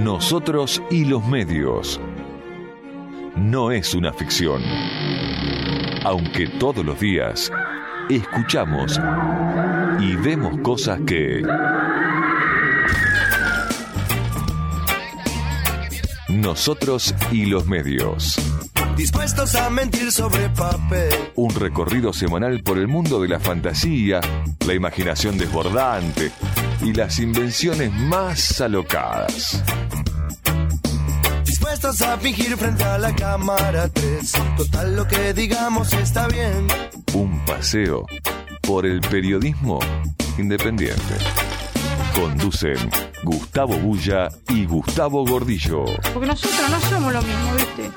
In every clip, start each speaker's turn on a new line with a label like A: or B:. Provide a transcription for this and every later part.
A: Nosotros y los medios. No es una ficción. Aunque todos los días escuchamos y vemos cosas que Nosotros y los medios.
B: Dispuestos a mentir sobre papel.
A: Un recorrido semanal por el mundo de la fantasía, la imaginación desbordante y las invenciones más alocadas.
B: Dispuestos a fingir frente a la cámara 3. Total, lo que digamos está bien.
A: Un paseo por el periodismo independiente. Conducen Gustavo Bulla y Gustavo Gordillo.
C: Porque nosotros no somos lo mismo, ¿viste?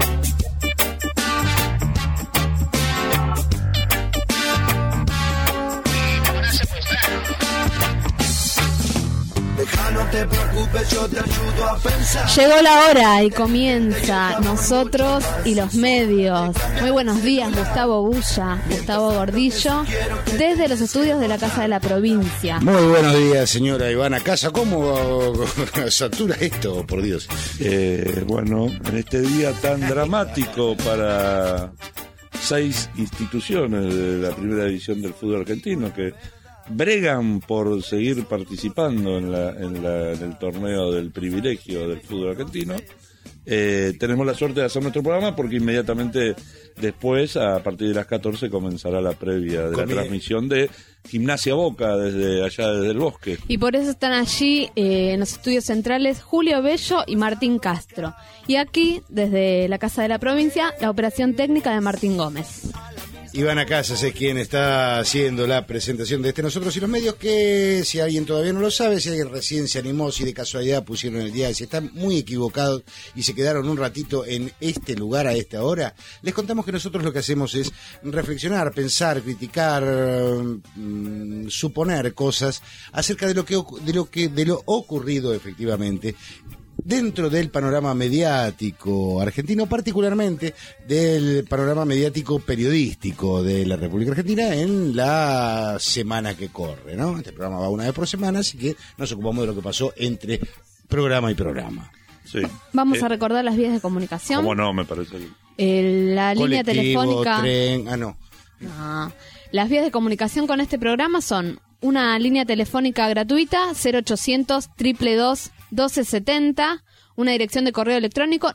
B: No te preocupes, yo te ayudo a pensar.
D: Llegó la hora y comienza Nosotros y los medios. Muy buenos días, Gustavo Bulla, Gustavo Gordillo, desde los estudios de la Casa de la Provincia.
E: Muy buenos días, señora Ivana Casa. ¿Cómo satura esto, por Dios?
F: Bueno, en este día tan dramático para 6 instituciones de la primera división del fútbol argentino que bregan por seguir participando en el torneo del privilegio del fútbol argentino. Tenemos la suerte de hacer nuestro programa porque inmediatamente después, a partir de las 14, comenzará la previa de la transmisión de Gimnasia Boca desde allá, desde el Bosque.
D: Y por eso están allí en los estudios centrales Julio Bello y Martín Castro. Y aquí, desde la Casa de la Provincia, la operación técnica de Martín Gómez.
E: Ivana Casas es quien está haciendo la presentación de Nosotros y los medios, que si alguien todavía no lo sabe, si alguien recién se animó, si de casualidad pusieron el día, si están muy equivocados y se quedaron un ratito en este lugar a esta hora, les contamos que nosotros lo que hacemos es reflexionar, pensar, criticar, suponer cosas acerca de lo ocurrido efectivamente dentro del panorama mediático argentino, particularmente del panorama mediático periodístico de la República Argentina en la semana que corre, ¿no? Este programa va una vez por semana, así que nos ocupamos de lo que pasó entre programa y programa.
F: Sí.
D: Vamos a recordar las vías de comunicación.
F: ¿Cómo no? Me parece.
D: La línea telefónica.
E: Tren,
D: No. Las vías de comunicación con este programa son una línea telefónica gratuita 0800 222 1270, una dirección de correo electrónico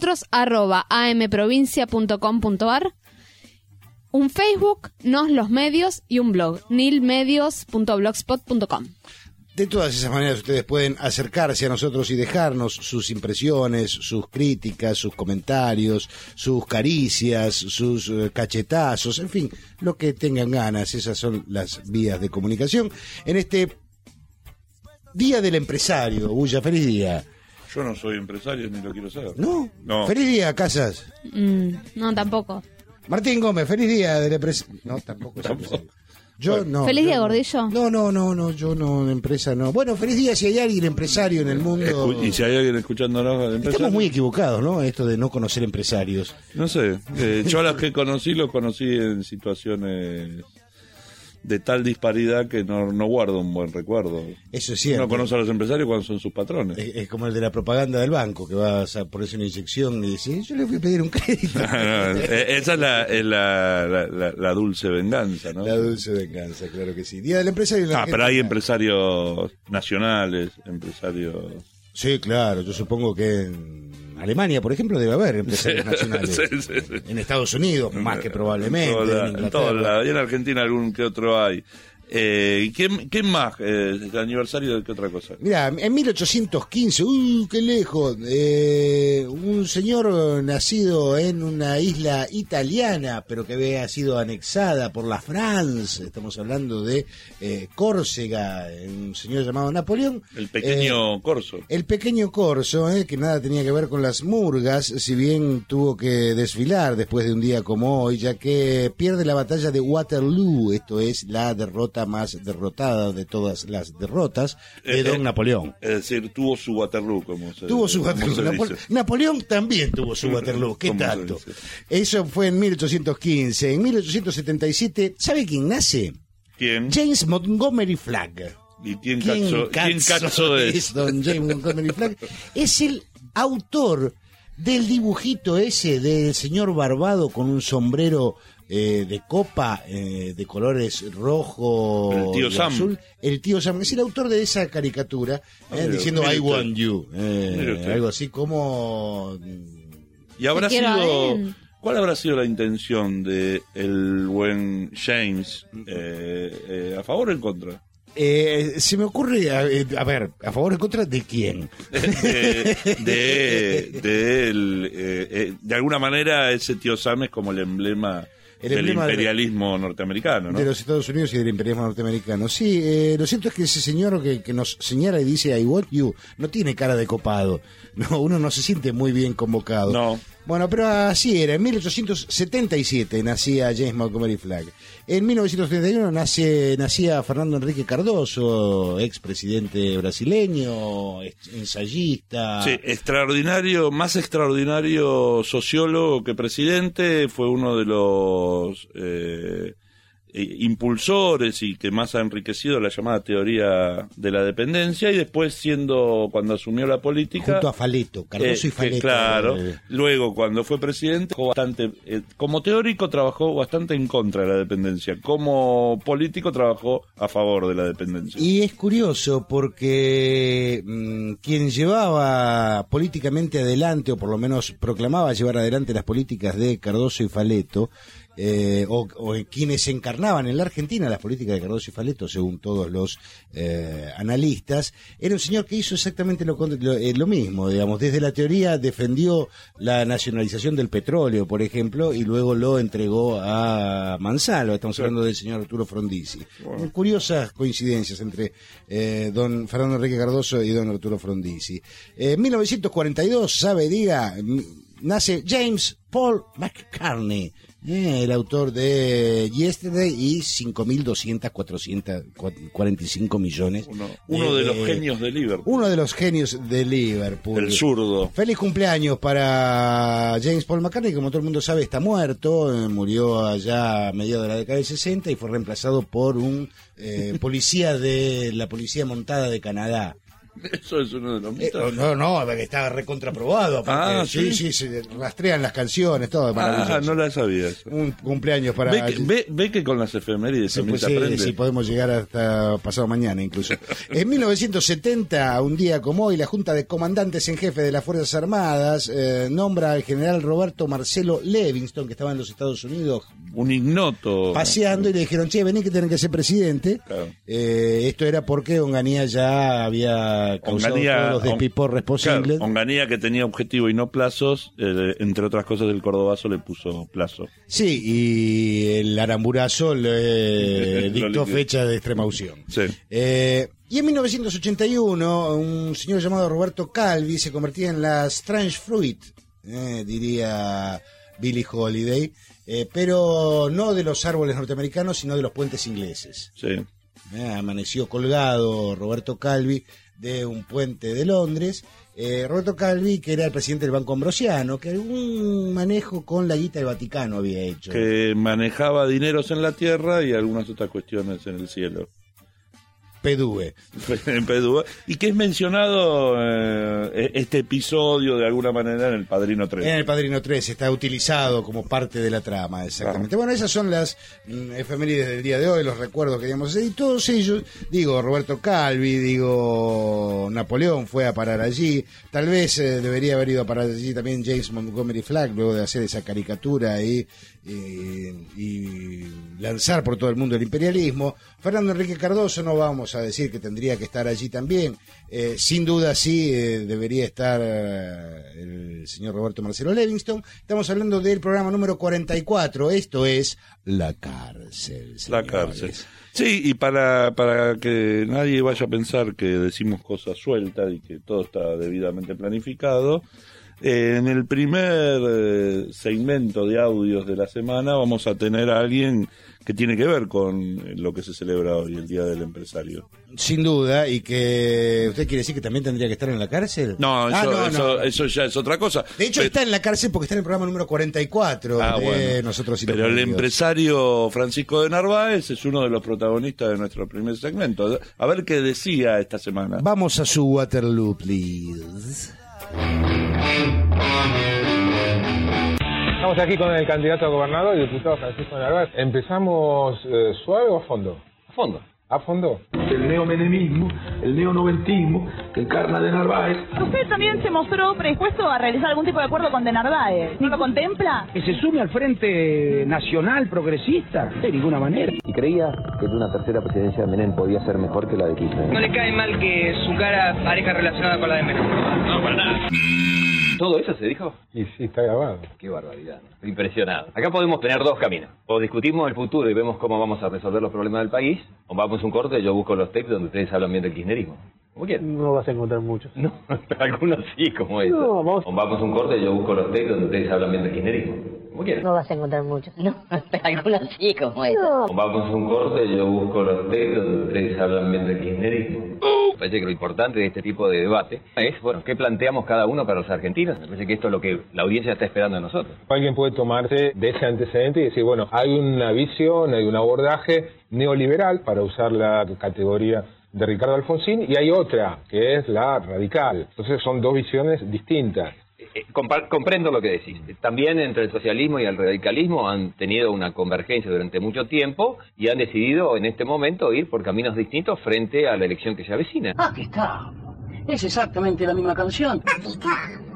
D: nosotros@amprovincia.com.ar, un Facebook, Nos los Medios, y un blog, nilmedios.blogspot.com.
E: De todas esas maneras ustedes pueden acercarse a nosotros y dejarnos sus impresiones, sus críticas, sus comentarios, sus caricias, sus cachetazos, en fin, lo que tengan ganas. Esas son las vías de comunicación en este Día del Empresario. Bulla, feliz día.
F: Yo no soy empresario ni lo quiero ser.
E: ¿No?
F: No.
E: Feliz día, Casas.
D: No, tampoco.
E: Martín Gómez, feliz día del empresario. No, tampoco. Yo bueno, no.
D: ¿Feliz día,
E: no.
D: Gordillo?
E: No, yo no, empresa no. Bueno, feliz día si hay alguien empresario en el mundo.
F: Y si hay alguien escuchándonos,
E: estamos muy equivocados, ¿no? Esto de no conocer empresarios.
F: No sé, yo a los que conocí, los conocí en situaciones de tal disparidad que no guardo un buen recuerdo.
E: Eso es cierto.
F: Uno conoce a los empresarios cuando son sus patrones.
E: Es como el de la propaganda del banco, que vas a ponerse una inyección y decís, yo le voy a pedir un crédito.
F: Esa es la dulce venganza, ¿no?
E: La dulce venganza, claro que sí. Día del empresario.
F: Pero hay empresarios nacionales, empresarios...
E: Sí, claro, yo supongo que en Alemania, por ejemplo, debe haber empresarios nacionales.
F: Sí.
E: En Estados Unidos, más que probablemente.
F: En todos lados. Y en Argentina algún que otro hay. ¿Qué más? ¿El aniversario de qué otra cosa?
E: Mira, en 1815, qué lejos, un señor nacido en una isla italiana, pero que había sido anexada por la France, estamos hablando de Córcega, un señor llamado Napoleón.
F: El pequeño Corso.
E: El pequeño Corso, que nada tenía que ver con las murgas, si bien tuvo que desfilar después de un día como hoy, ya que pierde la batalla de Waterloo, esto es la derrota más derrotada de todas las derrotas de don Napoleón.
F: Es decir, tuvo su Waterloo,
E: tuvo su Waterloo. Napoleón también tuvo su Waterloo. ¿Qué tanto? Eso fue en 1815. En 1877, ¿sabe quién nace?
F: ¿Quién?
E: James Montgomery Flagg.
F: ¿Y quién cazzo es?
E: Don James Montgomery Flagg. Es el autor del dibujito ese del señor barbado con un sombrero de copa de colores rojo
F: el tío
E: y
F: Sam.
E: azul. El tío Sam es el autor de esa caricatura, diciendo I want you, algo así como.
F: Y ¿cuál habrá sido la intención de el buen James? ¿A favor o en contra?
E: Se me ocurre, a ver, ¿a favor o en contra de quién?
F: De alguna manera ese tío Sam es como el emblema del imperialismo norteamericano, ¿no? De
E: los Estados Unidos y del imperialismo norteamericano. Sí, lo cierto es que ese señor que nos señala y dice I want you no tiene cara de copado. No, uno no se siente muy bien convocado.
F: No.
E: Bueno, pero así era. En 1877 nacía James Montgomery Flagg. En 1931 nacía Fernando Enrique Cardoso, expresidente brasileño, ensayista.
F: Sí, más extraordinario sociólogo que presidente. Fue uno de los impulsores y que más ha enriquecido la llamada teoría de la dependencia, y después cuando asumió la política
E: junto a Faleto, Cardoso y Faleto,
F: claro, luego cuando fue presidente como teórico trabajó bastante en contra de la dependencia, como político trabajó a favor de la dependencia.
E: Y es curioso porque quien llevaba políticamente adelante, o por lo menos proclamaba llevar adelante las políticas de Cardoso y Faleto, o quienes encarnaban en la Argentina las políticas de Cardoso y Faleto, según todos los analistas, era un señor que hizo exactamente lo mismo, digamos. Desde la teoría defendió la nacionalización del petróleo, por ejemplo, y luego lo entregó a Mansalva. Estamos hablando del señor Arturo Frondizi. Wow. Curiosas coincidencias entre don Fernando Enrique Cardoso y don Arturo Frondizi. En 1942, nace James Paul McCartney, el autor de Yesterday y 5.245 millones.
F: Uno de los genios de Liverpool.
E: Uno de los genios de Liverpool.
F: El zurdo.
E: Feliz cumpleaños para James Paul McCartney, que como todo el mundo sabe está muerto, murió allá a mediados de la década del 60 y fue reemplazado por un policía de la Policía Montada de Canadá.
F: Eso es uno de los mitos.
E: No, está recontraprobado. Sí, se rastrean las canciones, todo.
F: No la sabía eso.
E: Un cumpleaños para...
F: Ve que con las efemérides también se aprende.
E: Sí, podemos llegar hasta pasado mañana incluso. En 1970, un día como hoy, la Junta de Comandantes en Jefe de las Fuerzas Armadas nombra al general Roberto Marcelo Livingston, que estaba en los Estados Unidos.
F: Un ignoto.
E: Paseando, y le dijeron, vení que tienen que ser presidente. Claro. Esto era porque Onganía ya había causado todos los despiporres posibles.
F: Claro, Onganía, que tenía objetivo y no plazos, entre otras cosas el cordobazo le puso plazo.
E: Sí, y el aramburazo le dictó fecha de extrema unción.
F: Sí.
E: Y en 1981 un señor llamado Roberto Calvi se convertía en la Strange Fruit, diría Billie Holiday, pero no de los árboles norteamericanos, sino de los puentes ingleses.
F: Sí.
E: Amaneció colgado Roberto Calvi de un puente de Londres. Roberto Calvi, que era el presidente del Banco Ambrosiano, que algún manejo con la guita del Vaticano había hecho.
F: Que manejaba dineros en la tierra y algunas otras cuestiones en el cielo.
E: Pedúe.
F: Y que es mencionado este episodio de alguna manera en El Padrino 3.
E: En El Padrino 3 está utilizado como parte de la trama, exactamente. Bueno, esas son las efemérides del día de hoy, los recuerdos que queríamos hacer. Y todos ellos, Roberto Calvi, Napoleón fue a parar allí. Tal vez debería haber ido a parar allí también James Montgomery Flagg, luego de hacer esa caricatura y lanzar por todo el mundo el imperialismo. Fernando Enrique Cardoso, no vamos a decir que tendría que estar allí también, sin duda sí debería estar el señor Roberto Marcelo Livingston. Estamos hablando del programa número 44, esto es La Cárcel, señores.
F: La Cárcel. Sí, y para que nadie vaya a pensar que decimos cosas sueltas y que todo está debidamente planificado, En el primer segmento de audios de la semana vamos a tener a alguien que tiene que ver con lo que se celebra hoy, el Día del Empresario.
E: Sin duda, y que usted quiere decir que también tendría que estar en la cárcel.
F: No, eso ya es otra cosa.
E: De hecho, está en la cárcel porque está en el programa número 44 de
F: bueno.
E: Nosotros y
F: Pero
E: los
F: el
E: Judíos.
F: Empresario Francisco de Narváez es uno de los protagonistas de nuestro primer segmento. A ver qué decía esta semana.
E: Vamos a su Waterloo, please.
G: Estamos aquí con el candidato a gobernador y diputado Francisco de Narváez. ¿Empezamos suave o a fondo?
H: A fondo.
G: ¿A fondo?
I: El neomenemismo, el neonoventismo, que encarna de Narváez.
J: Usted también se mostró predispuesto a realizar algún tipo de acuerdo con de Narváez. ¿No lo contempla?
K: ¿Que se sume al Frente Nacional Progresista? De ninguna manera.
H: Y creía que una tercera presidencia de Menem podía ser mejor que la de Kirchner.
L: ¿No le cae mal que su cara parezca relacionada con la de Menem?
H: No, para nada. ¿Todo eso se dijo?
G: Y sí, está grabado.
H: Qué barbaridad. Estoy impresionado. Acá podemos tener dos caminos. O discutimos el futuro y vemos cómo vamos a resolver los problemas del país, o vamos a un corte y yo busco los tapes donde ustedes hablan bien del kirchnerismo. ¿Cómo quieran?
M: No vas a encontrar muchos.
H: No, algunos sí, como eso.
M: No, vamos.
H: O vamos a un corte y yo busco los tapes donde ustedes hablan bien del kirchnerismo. ¿Cómo quieran?
N: No vas a encontrar muchos. No, algunos sí, como eso.
H: No. O vamos a un corte y yo busco los tapes donde ustedes hablan bien del kirchnerismo. Me parece que lo importante de este tipo de debate es, bueno, ¿qué planteamos cada uno para los argentinos? Me parece que esto es lo que la audiencia está esperando de nosotros.
G: Alguien puede tomarse de ese antecedente y decir, bueno, hay una visión, hay un abordaje neoliberal, para usar la categoría de Ricardo Alfonsín, y hay otra, que es la radical. Entonces son dos visiones distintas.
H: Comprendo lo que decís. También entre el socialismo y el radicalismo han tenido una convergencia durante mucho tiempo y han decidido en este momento ir por caminos distintos frente a la elección que se avecina.
K: Aquí está. Es exactamente la misma canción.
N: Aquí está.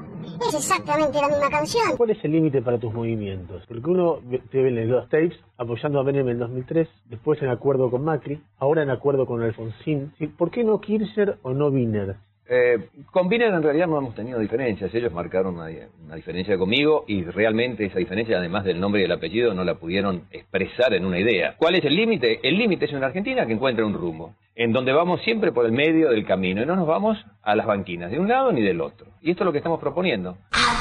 N: Es exactamente la misma canción.
M: ¿Cuál es el límite para tus movimientos? Porque uno te ve en los tapes apoyando a Menem en 2003, después en acuerdo con Macri, ahora en acuerdo con Alfonsín. ¿Por qué no Kirchner o no Wiener?
H: Con Wiener en realidad no hemos tenido diferencias. Ellos marcaron una diferencia conmigo y realmente esa diferencia, además del nombre y el apellido, no la pudieron expresar en una idea. ¿Cuál es el límite? El límite es una Argentina que encuentra un rumbo, en donde vamos siempre por el medio del camino y no nos vamos a las banquinas de un lado ni del otro. Y esto es lo que estamos proponiendo.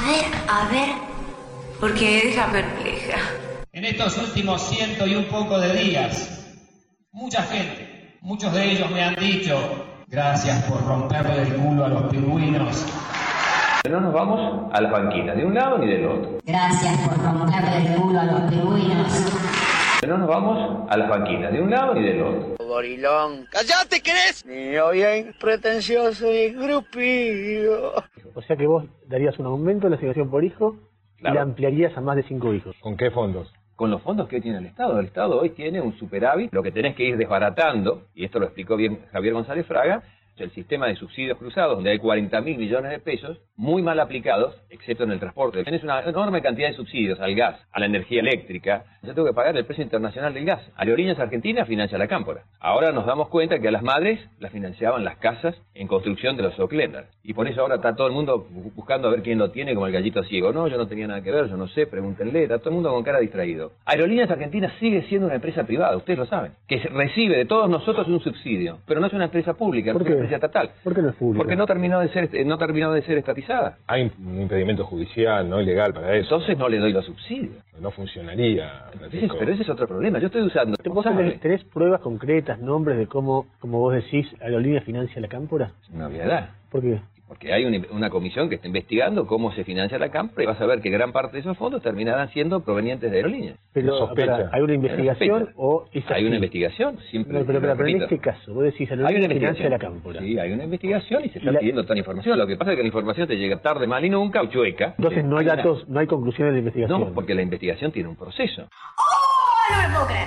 N: A ver, porque deja perpleja.
L: En estos últimos 100 y un poco de días, mucha gente, muchos de ellos me han dicho: gracias por romperle el culo a los pingüinos.
H: No nos vamos a las banquinas de un lado ni del otro.
N: Gracias por romperle el culo a los pingüinos.
H: No nos vamos a las banquinas de un lado ni del otro.
L: Gorilón, ¡cállate, querés! Mío bien pretencioso y grupido.
M: O sea que vos darías un aumento en la asignación por hijo,
H: claro,
M: y la ampliarías a más de 5 hijos.
G: ¿Con qué fondos?
H: Con los fondos que tiene el Estado. El Estado hoy tiene un superávit. Lo que tenés que ir desbaratando, y esto lo explicó bien Javier González Fraga, el sistema de subsidios cruzados, donde hay 40.000 millones de pesos, muy mal aplicados, excepto en el transporte. Tienes una enorme cantidad de subsidios al gas, a la energía eléctrica. Yo tengo que pagar el precio internacional del gas. Aerolíneas Argentinas financia la Cámpora. Ahora nos damos cuenta que a las madres las financiaban las casas en construcción de los Oaklanders. Y por eso ahora está todo el mundo buscando a ver quién lo tiene, como el gallito ciego. No, yo no tenía nada que ver, yo no sé, pregúntenle. Está todo el mundo con cara distraído. Aerolíneas Argentinas sigue siendo una empresa privada, ustedes lo saben, que recibe de todos nosotros un subsidio, pero no es una empresa pública, es una empresa estatal.
M: ¿Por qué no es pública?
H: Porque no terminó de ser estatizada.
G: Hay un impedimento judicial, no ilegal para eso.
H: Entonces no le doy los subsidios.
G: No funcionaría.
H: Pero ese es otro problema. Yo estoy usando...
M: ¿Vos tenés pruebas concretas, nombres de cómo, como vos decís, Aerolínea financia la Cámpora?
H: Una obviedad.
M: ¿Por qué?
H: Porque hay una comisión que está investigando cómo se financia la Cámpora y vas a ver que gran parte de esos fondos terminarán siendo provenientes de aerolíneas.
M: Pero ¿hay una investigación o es así?
H: Hay una investigación, siempre.
M: No, pero en este caso, vos decís Aerolínea financia la Cámpora.
H: Sí, hay una investigación y se está pidiendo toda la información. Lo que pasa es que la información te llega tarde, mal y nunca, o chueca.
M: Entonces no hay datos, no hay conclusiones de la investigación.
H: No, porque la investigación tiene un proceso.
N: ¡Oh! No me puedo creer.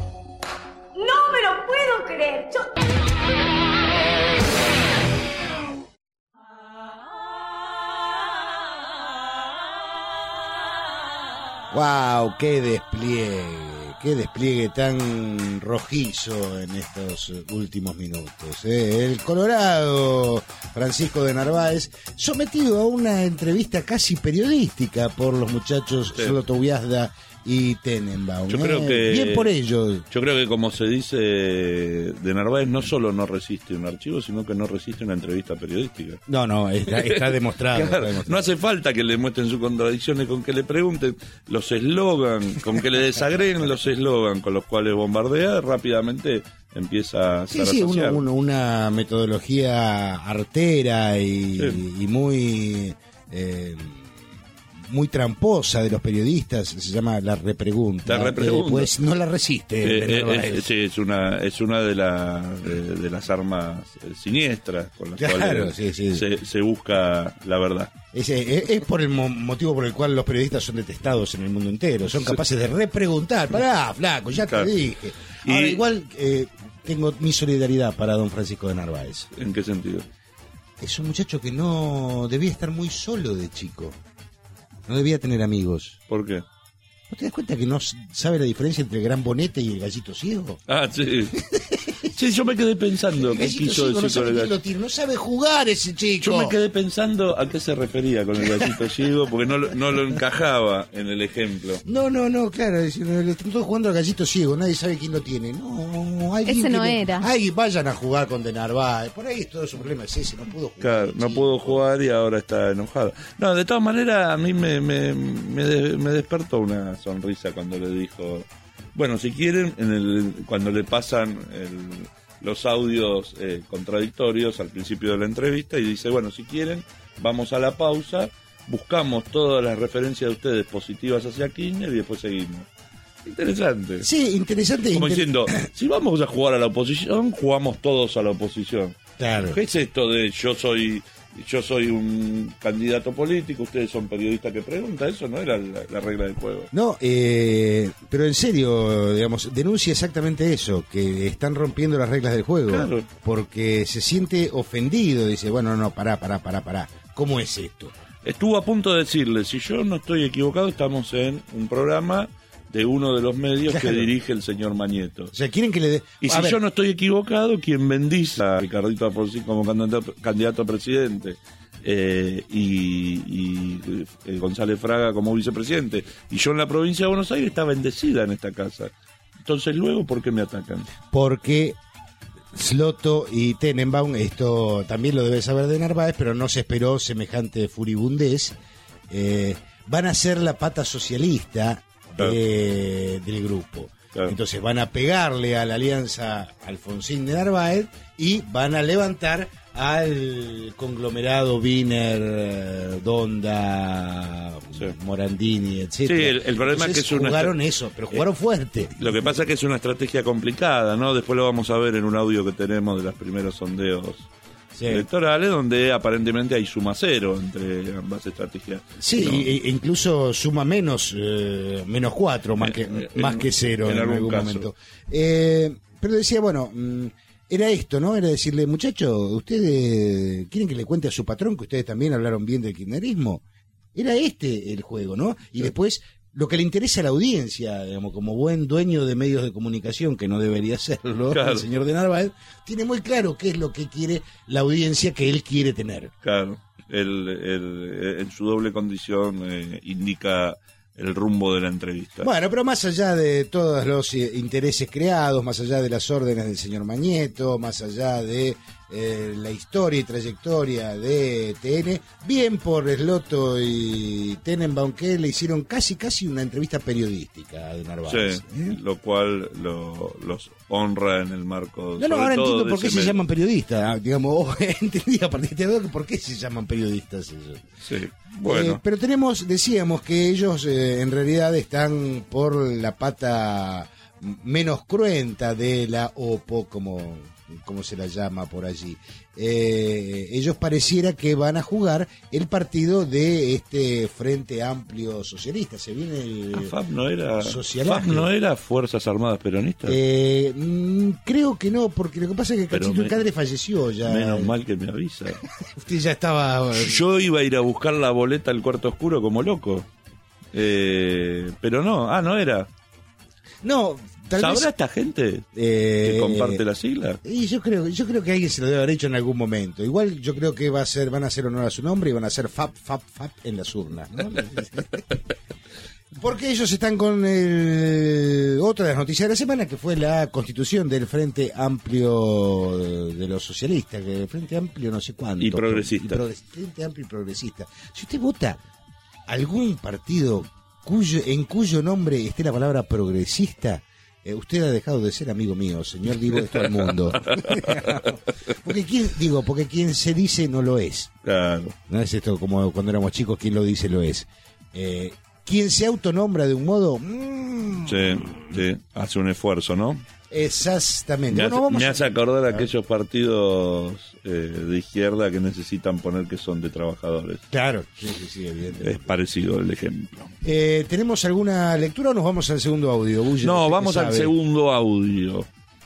N: No me lo puedo creer.
E: ¡Wow! ¡Qué despliegue tan rojizo en estos últimos minutos! El Colorado Francisco de Narváez, sometido a una entrevista casi periodística por los muchachos Solo Tobiasda y Tenenbaum.
F: Yo creo que
E: bien por ello.
F: Yo creo que, como se dice, de Narváez no solo no resiste un archivo, sino que no resiste una entrevista periodística.
E: No, está demostrado.
F: Claro, no hace falta que le muestren sus contradicciones, con que le pregunten los eslogan, con que le desagreguen los eslogan con los cuales bombardea, rápidamente empieza a ser asociado.
E: Una metodología artera y muy muy tramposa de los periodistas, se llama la repregunta. Pues no la resiste.
F: Sí, es una de las armas siniestras con las cuales se busca la verdad.
E: Es por el motivo por el cual los periodistas son detestados en el mundo entero. Son capaces de repreguntar. Pará, flaco, ya te dije. Ahora, igual tengo mi solidaridad para don Francisco de Narváez.
F: ¿En qué sentido?
E: Es un muchacho que no debía estar muy solo de chico. No debía tener amigos.
F: ¿Por qué?
E: ¿No te das cuenta que no sabe la diferencia entre el gran bonete y el gallito ciego?
F: Ah, sí. Sí, yo me quedé pensando qué quiso decir con el gallito.
E: No sabe jugar ese chico.
F: Yo me quedé pensando a qué se refería con el gallito ciego, porque no lo encajaba en el ejemplo.
E: No, claro, le están todos jugando al gallito ciego, nadie sabe quién lo tiene.
D: Ese no era.
E: Ay, vayan a jugar con De Narváez, por ahí todo su problema es ese, no pudo jugar.
F: Claro, no pudo jugar y ahora está enojado. No, de todas maneras, a mí me despertó una sonrisa cuando le dijo... Bueno, si quieren, cuando le pasan los audios contradictorios al principio de la entrevista, y dice, bueno, si quieren, vamos a la pausa, buscamos todas las referencias de ustedes positivas hacia Kirchner y después seguimos. Interesante.
E: Sí, interesante.
F: Como diciendo, si vamos a jugar a la oposición, jugamos todos a la oposición.
E: Claro.
F: ¿Qué es esto de yo soy un candidato político, ustedes son periodistas que preguntan? Eso no era la regla del juego.
E: No, pero en serio, digamos, denuncia exactamente eso, que están rompiendo las reglas del juego.
F: Claro.
E: Porque se siente ofendido, dice, bueno, no, pará. ¿Cómo es esto?
F: Estuvo a punto de decirle, si yo no estoy equivocado, estamos en un programa de uno de los medios que dirige el señor Mañeto.
E: O sea, quieren que le dé...
F: Y si yo no estoy equivocado, quien bendice a Ricardito Alfonsín como candidato a presidente y González Fraga como vicepresidente, y yo en la provincia de Buenos Aires, está bendecida en esta casa. Entonces, luego, ¿por qué me atacan?
E: Porque Sloto y Tenenbaum, esto también lo debe saber de Narváez, pero no se esperó semejante furibundez, van a ser la pata socialista del grupo. Claro. Entonces van a pegarle a la alianza Alfonsín de Narváez y van a levantar al conglomerado Wiener, Donda, Morandini, etcétera.
F: Sí, el problema
E: entonces,
F: es que
E: jugaron eso, pero jugaron fuerte.
F: Lo que pasa es que es una estrategia complicada, ¿no? Después lo vamos a ver en un audio que tenemos de los primeros sondeos electorales, donde aparentemente hay suma cero entre ambas estrategias.
E: Sí, ¿no? Incluso suma menos 4, más que cero en algún momento. Pero decía, bueno, era esto, ¿no? Era decirle, muchachos, ¿ustedes quieren que le cuente a su patrón que ustedes también hablaron bien del kirchnerismo? Era este el juego, ¿no? Y después, lo que le interesa a la audiencia, digamos, como buen dueño de medios de comunicación, que no debería serlo, claro, el señor de Narváez, tiene muy claro qué es lo que quiere la audiencia que él quiere tener.
F: Claro, en su doble condición indica el rumbo de la entrevista.
E: Bueno, pero más allá de todos los intereses creados, más allá de las órdenes del señor Mañeto, más allá de la historia y trayectoria de TN, bien por Sloto y Tenenbaum, que le hicieron casi una entrevista periodística de Narváez.
F: Sí, lo cual los honra en el marco.
E: No, ahora entiendo por qué se llaman periodistas, digamos, entendí a partir de ahora por qué se llaman periodistas ellos.
F: Sí, bueno.
E: Pero decíamos que ellos en realidad están por la pata menos cruenta de la OPO, como se la llama por allí. Ellos pareciera que van a jugar el partido de este Frente Amplio Socialista. Se viene el
F: FAP no era Fuerzas Armadas Peronistas.
E: Creo que no, porque lo que pasa es que Cachito y Cadre falleció ya.
F: Menos mal que me avisa.
E: Usted ya estaba...
F: Yo iba a ir a buscar la boleta al cuarto oscuro como loco. Pero no, no era.
E: No,
F: ¿sabrá esta gente que comparte la sigla?
E: Y yo creo que alguien se lo debe haber hecho en algún momento. Igual yo creo que van a hacer honor a su nombre y van a hacer FAP en las urnas, ¿no? Porque ellos están con otra de las noticias de la semana, que fue la constitución del Frente Amplio de los Socialistas, que el Frente Amplio no sé cuánto.
F: Y progresista.
E: Frente Amplio y Progresista. Si usted vota algún partido en cuyo nombre esté la palabra progresista, usted ha dejado de ser amigo mío, señor, digo esto al mundo. Porque quien se dice no lo es.
F: Claro.
E: No es esto como cuando éramos chicos, quien lo dice lo es. Quien se autonombra de un modo...
F: Sí, hace un esfuerzo, ¿no?
E: Exactamente.
F: Me hace acordar a aquellos partidos de izquierda que necesitan poner que son de trabajadores.
E: Claro, sí, evidentemente.
F: Es parecido el ejemplo.
E: ¿Tenemos alguna lectura o nos vamos al segundo audio? Bulle,
F: no, vamos al segundo audio.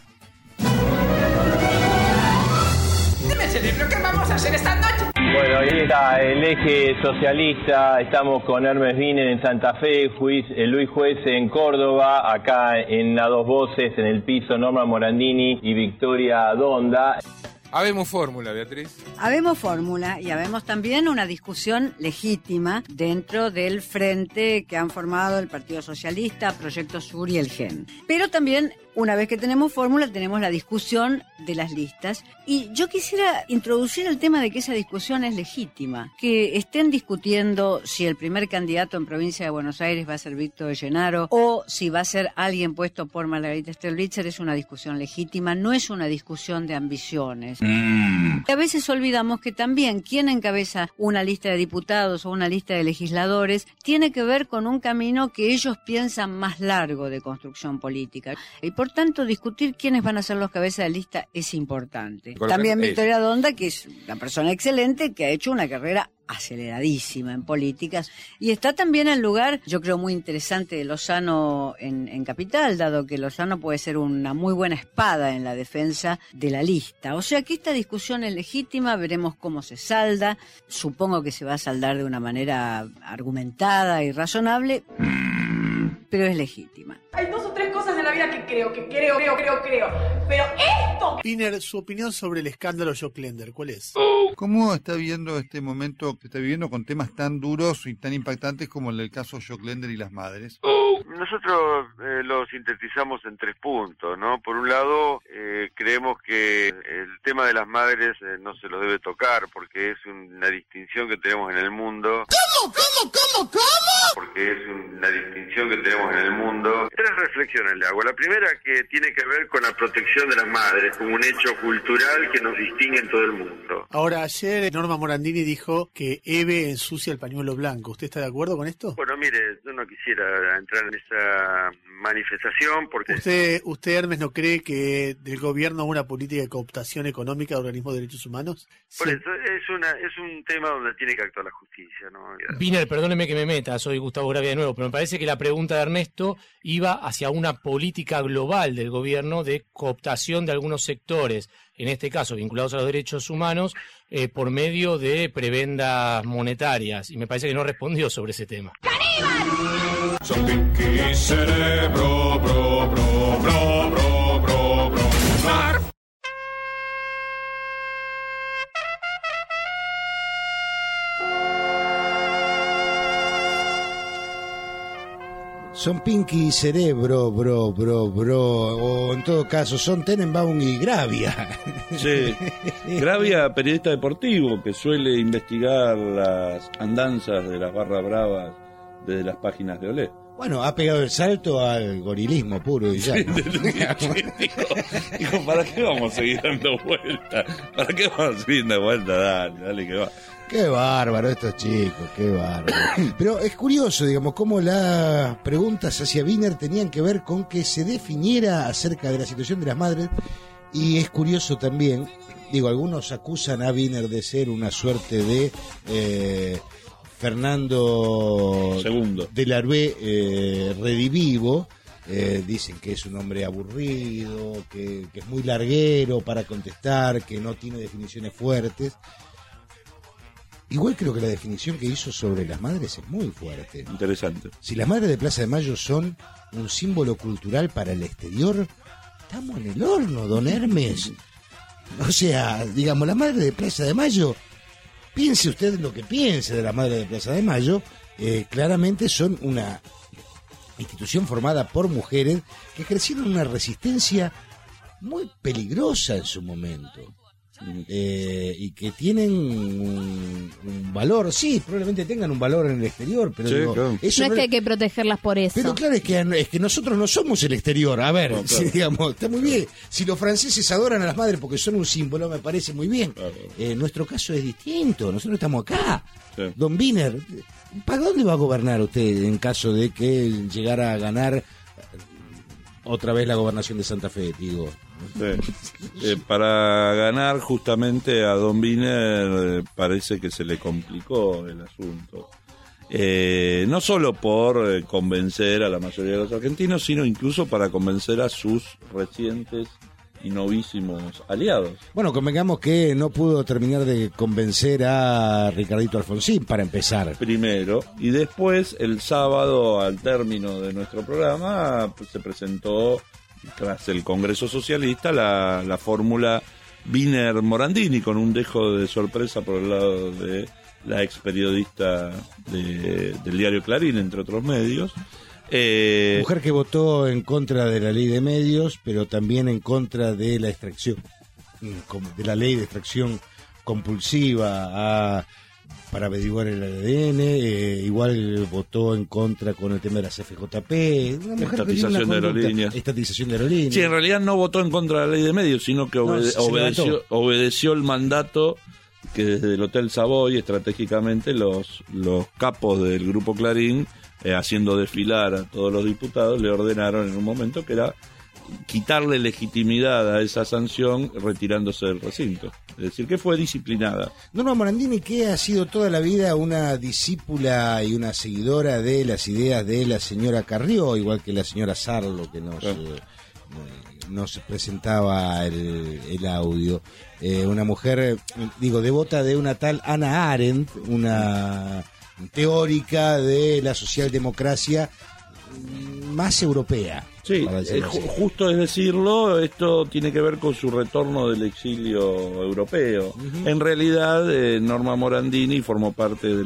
O: Dime ese libro, ¿qué vamos a hacer esta noche?
P: Bueno, ahí está el eje socialista, estamos con Hermes Wiener en Santa Fe, Luis Juez en Córdoba, acá en A Dos Voces, en el piso Norma Morandini y Victoria Donda.
Q: Habemos fórmula, Beatriz.
R: Habemos fórmula y habemos también una discusión legítima dentro del frente que han formado el Partido Socialista, Proyecto Sur y el GEN. Pero también, una vez que tenemos fórmula, tenemos la discusión de las listas. Y yo quisiera introducir el tema de que esa discusión es legítima. Que estén discutiendo si el primer candidato en provincia de Buenos Aires va a ser Víctor Llenaro o si va a ser alguien puesto por Margarita Stolbizer es una discusión legítima, no es una discusión de ambiciones. A veces olvidamos que también quien encabeza una lista de diputados o una lista de legisladores tiene que ver con un camino que ellos piensan más largo de construcción política. Y por tanto, discutir quiénes van a ser los cabezas de lista es importante. También Victoria Donda, que es una persona excelente, que ha hecho una carrera aceleradísima en políticas, y está también el lugar, yo creo, muy interesante de Lozano en Capital, dado que Lozano puede ser una muy buena espada en la defensa de la lista. O sea que esta discusión es legítima, veremos cómo se salda, supongo que se va a saldar de una manera argumentada y razonable, pero es legítima.
N: Hay 2 o 3 cosas en la vida que creo. Pero esto...
M: Wiener, su opinión sobre el escándalo Jock Lender, ¿cuál es?
S: ¿Cómo está viendo este momento que está viviendo con temas tan duros y tan impactantes como el del caso Jock Lender y las madres?
T: Nosotros lo sintetizamos en 3 puntos, ¿no? Por un lado, creemos que el tema de las madres no se lo debe tocar porque es una distinción que tenemos en el mundo. ¿Cómo? Porque es una distinción que tenemos en el mundo. 3 reflexiones le hago. La primera, que tiene que ver con la protección de las madres como un hecho cultural que nos distingue en todo el mundo.
M: Ahora, ayer Norma Morandini dijo que Eve ensucia el pañuelo blanco. ¿Usted está de acuerdo con esto?
T: Bueno, mire, yo no quisiera entrar en esa manifestación porque...
M: ¿Usted, Hermes, no cree que del gobierno una política de cooptación económica de organismos de derechos humanos?
T: Por eso es un tema donde tiene que actuar la justicia, ¿no?
U: Wiener, perdóneme que me meta, soy Gustavo Gravia de nuevo, pero me parece que la pregunta de Ernesto iba hacia una política global del gobierno de cooptación de algunos sectores, en este caso vinculados a los derechos humanos, por medio de prebendas monetarias, y me parece que no respondió sobre ese tema.
N: ¡Caníbal!
V: Son Pinky Cerebro, bro, bro, bro, bro, bro, bro.
E: Son Pinky Cerebro, o en todo caso son Tenenbaum y Gravia.
F: Sí, Gravia, periodista deportivo que suele investigar las andanzas de las barras bravas desde las páginas de Olé.
E: Bueno, ha pegado el salto al gorilismo puro y ya.
F: Sí, dijo, ¿para qué vamos a seguir dando vueltas? ¿Para qué vamos a seguir dando vueltas? Dale que va.
E: Qué bárbaro estos chicos, qué bárbaro. Pero es curioso, digamos, cómo las preguntas hacia Wiener tenían que ver con que se definiera acerca de la situación de las madres. Y es curioso también, digo, algunos acusan a Wiener de ser una suerte de Fernando
F: II
E: de Larue redivivo. Dicen que es un hombre aburrido, que es muy larguero para contestar, que no tiene definiciones fuertes. Igual creo que la definición que hizo sobre las madres es muy fuerte.
F: Interesante.
E: Si las madres de Plaza de Mayo son un símbolo cultural para el exterior, estamos en el horno, don Hermes. O sea, digamos, la madre de Plaza de Mayo, piense usted lo que piense de la madre de Plaza de Mayo, claramente son una institución formada por mujeres que ejercieron una resistencia muy peligrosa en su momento. Y que tienen un valor, sí, probablemente tengan un valor en el exterior, pero
F: Sí,
E: digo,
F: claro.
E: eso
D: No es que hay que protegerlas por eso.
E: pero claro, es que nosotros no somos el exterior. A ver,
F: No, claro.
E: si, digamos, está muy bien. Si los franceses adoran a las madres porque son un símbolo, me parece muy bien. Nuestro caso es distinto. Nosotros estamos acá.
F: Sí.
E: Don Wiener, ¿para dónde va a gobernar usted en caso de que llegara a ganar otra vez la gobernación de Santa Fe, digo?
F: Sí. Para ganar justamente a Don Wiener parece que se le complicó el asunto. No solo por convencer a la mayoría de los argentinos, sino incluso para convencer a sus recientes y novísimos aliados.
E: Bueno, convengamos que no pudo terminar de convencer a Ricardito Alfonsín, para empezar.
F: Primero, y después, el sábado, al término de nuestro programa, pues, se presentó, tras el Congreso Socialista, la fórmula Wiener-Morandini, con un dejo de sorpresa por el lado de la ex periodista del diario Clarín, entre otros medios.
E: Mujer que votó en contra de la ley de medios, pero también en contra de la extracción, de la ley de extracción compulsiva para averiguar el ADN. Igual votó en contra con el tema de las FJP. Una mujer que tiene una
F: Estatización de
E: conducta-
F: aerolíneas.
E: Estatización de aerolíneas.
F: Sí, en realidad no votó en contra de la ley de medios, sino que
E: se levantó.
F: obedeció el mandato que desde el Hotel Savoy, estratégicamente, los capos del Grupo Clarín, haciendo desfilar a todos los diputados, le ordenaron en un momento que era quitarle legitimidad a esa sanción retirándose del recinto. Es decir, que fue disciplinada.
E: Norma Morandini, que ha sido toda la vida una discípula y una seguidora de las ideas de la señora Carrió, igual que la señora Sarlo, que nos presentaba el audio. Una mujer, devota de una tal Hannah Arendt, una teórica de la socialdemocracia más europea.
F: Sí,
E: para decirlo así.
F: justo es decirlo, esto tiene que ver con su retorno del exilio europeo. En realidad, Norma Morandini formó parte de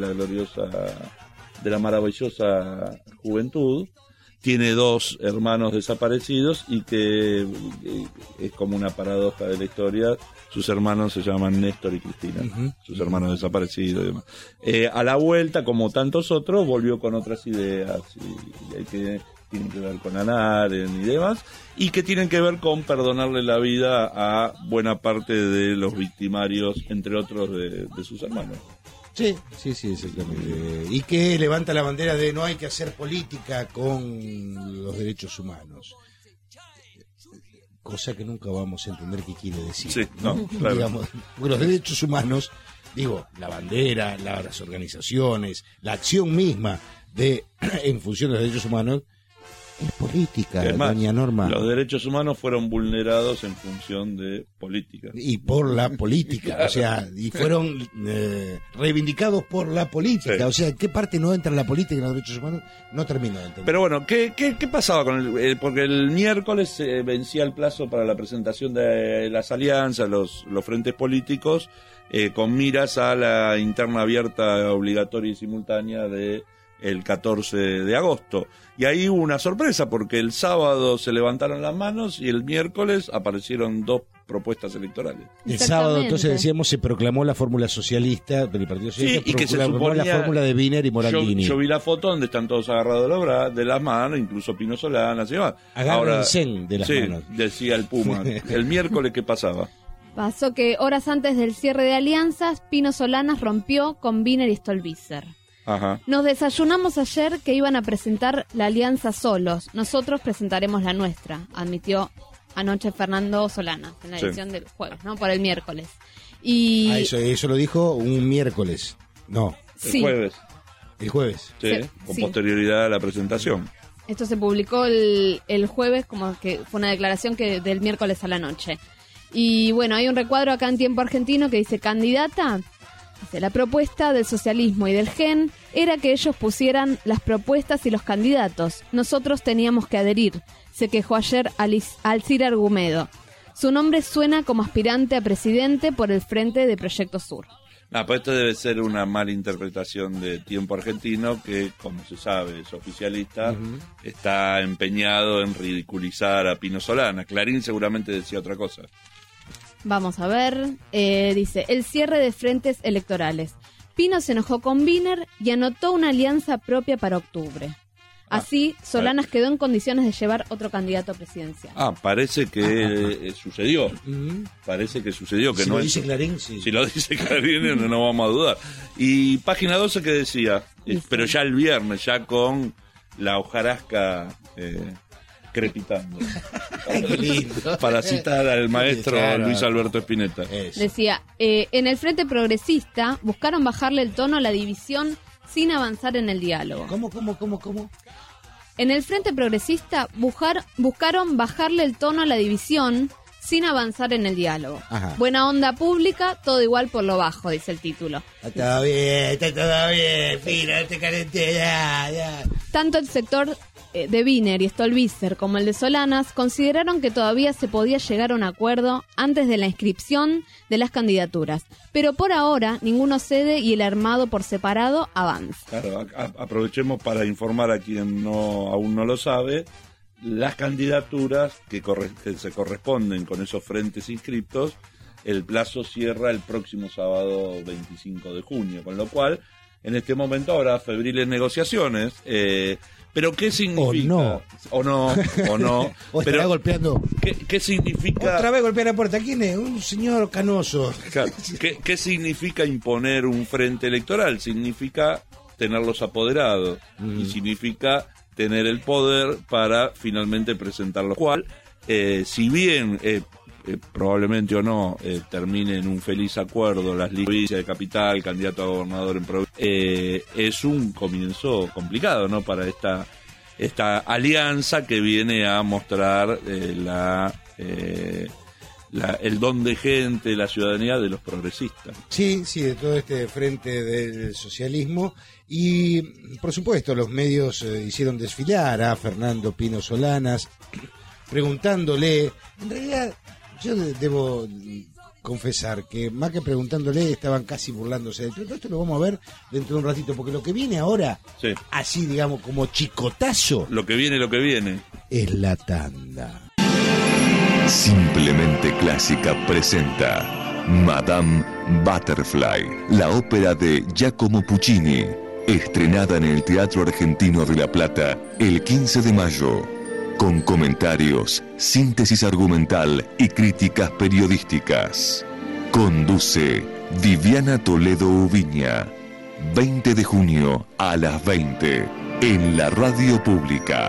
F: la maravillosa juventud. Tiene 2 hermanos desaparecidos y que es como una paradoja de la historia. Sus hermanos se llaman Néstor y Cristina, sus hermanos desaparecidos y demás. A la vuelta, como tantos otros, volvió con otras ideas y que tienen que ver con Hannah Arendt y demás, y que tienen que ver con perdonarle la vida a buena parte de los victimarios, entre otros de sus hermanos.
E: Sí, exactamente. Y que levanta la bandera de no hay que hacer política con los derechos humanos. Cosa que nunca vamos a entender qué quiere decir.
F: Sí, no, claro.
E: Digamos, porque los derechos humanos, la bandera, las organizaciones, la acción misma en función de los derechos humanos, es política,
F: Además,
E: doña Norma.
F: Los derechos humanos fueron vulnerados en función de política.
E: Y por la política, o sea, y fueron reivindicados por la política.
F: Sí.
E: O sea, ¿en qué parte no entra la política y los derechos humanos? No termino de entender.
F: Pero bueno, ¿qué pasaba con porque el miércoles vencía el plazo para la presentación de las alianzas, los frentes políticos, con miras a la interna abierta, obligatoria y simultánea de el 14 de agosto. Y ahí hubo una sorpresa, porque el sábado se levantaron las manos y el miércoles aparecieron 2 propuestas electorales.
E: El sábado, entonces decíamos, se proclamó la fórmula socialista del Partido Socialista,
F: Sí, y que se
E: proclamó
F: suponía,
E: la fórmula de Wiener y Morandini.
F: Yo vi la foto donde están todos agarrados de las manos, incluso Pino Solanas y demás.
E: Agárrense de las
F: sí,
E: manos.
F: decía el Puma. El miércoles, ¿qué pasaba?
D: Pasó que horas antes del cierre de alianzas, Pino Solanas rompió con Wiener y Stolbizer.
F: Ajá.
D: Nos desayunamos ayer que iban a presentar la alianza solos. Nosotros presentaremos la nuestra, admitió anoche Fernando Solanas en la edición del jueves, ¿no? Por el miércoles. Y
E: Eso lo dijo un miércoles. No.
D: Sí.
E: El jueves.
F: Sí, con posterioridad a la presentación.
D: Esto se publicó el jueves, como que fue una declaración del miércoles a la noche. Y bueno, hay un recuadro acá en Tiempo Argentino que dice: candidata. La propuesta del socialismo y del GEN era que ellos pusieran las propuestas y los candidatos. Nosotros teníamos que adherir, se quejó ayer Alcira Argumedo. Su nombre suena como aspirante a presidente por el Frente de Proyecto Sur.
F: No, pues esto debe ser una mala interpretación de Tiempo Argentino, que, como se sabe, es oficialista, está empeñado en ridiculizar a Pino Solana. Clarín seguramente decía otra cosa.
D: Vamos a ver, dice, el cierre de frentes electorales. Pino se enojó con Wiener y anotó una alianza propia para octubre. Así, Solanas quedó en condiciones de llevar otro candidato presidencial.
F: Parece que sucedió. Parece que sucedió. Que
E: si
F: no
E: lo dice Clarín, sí.
F: Si lo dice Clarín, no vamos a dudar. Y Página 12, que decía, pero ya el viernes, ya con la hojarasca crepitando.
E: Qué lindo.
F: Para citar al maestro Luis Alberto Spinetta.
D: Decía, en el Frente Progresista buscaron bajarle el tono a la división sin avanzar en el diálogo.
E: ¿Cómo?
D: En el Frente Progresista buscaron bajarle el tono a la división sin avanzar en el diálogo.
E: Ajá.
D: Buena onda pública, todo igual por lo bajo, dice el título.
E: Está todo bien, Pino, no te calenté, ya.
D: Tanto el sector de Wiener y Stolbizer como el de Solanas consideraron que todavía se podía llegar a un acuerdo antes de la inscripción de las candidaturas. Pero por ahora ninguno cede y el armado por separado avanza.
F: Claro, aprovechemos para informar a quien aún no lo sabe. Las candidaturas que se corresponden con esos frentes inscriptos, el plazo cierra el próximo sábado 25 de junio, con lo cual en este momento habrá febriles negociaciones. Pero ¿qué significa? O no.
E: O
F: pero
E: estará golpeando.
F: ¿Qué significa?
E: Otra vez golpear la puerta. ¿Quién es? Un señor canoso.
F: Claro. ¿Qué significa imponer un frente electoral? Significa tenerlos apoderados y significa tener el poder para finalmente presentarlo. Cual, si bien probablemente o no termine en un feliz acuerdo las listas de capital, candidato a gobernador en provincia, es un comienzo complicado, ¿no? Para esta alianza que viene a mostrar el don de gente, la ciudadanía de los progresistas.
E: Sí, de todo este frente del socialismo. Y, por supuesto, los medios hicieron desfilar a Fernando Pino Solanas, preguntándole, en realidad, yo debo confesar que más que preguntándole estaban casi burlándose de todo esto. Lo vamos a ver dentro de un ratito, porque lo que viene ahora, así digamos como chicotazo,
F: lo que viene
E: es la tanda.
A: Simplemente Clásica presenta Madame Butterfly, la ópera de Giacomo Puccini, estrenada en el Teatro Argentino de La Plata el 15 de mayo, con comentarios, síntesis argumental y críticas periodísticas. Conduce Viviana Toledo Ubiña, 20 de junio a las 20, en la radio pública.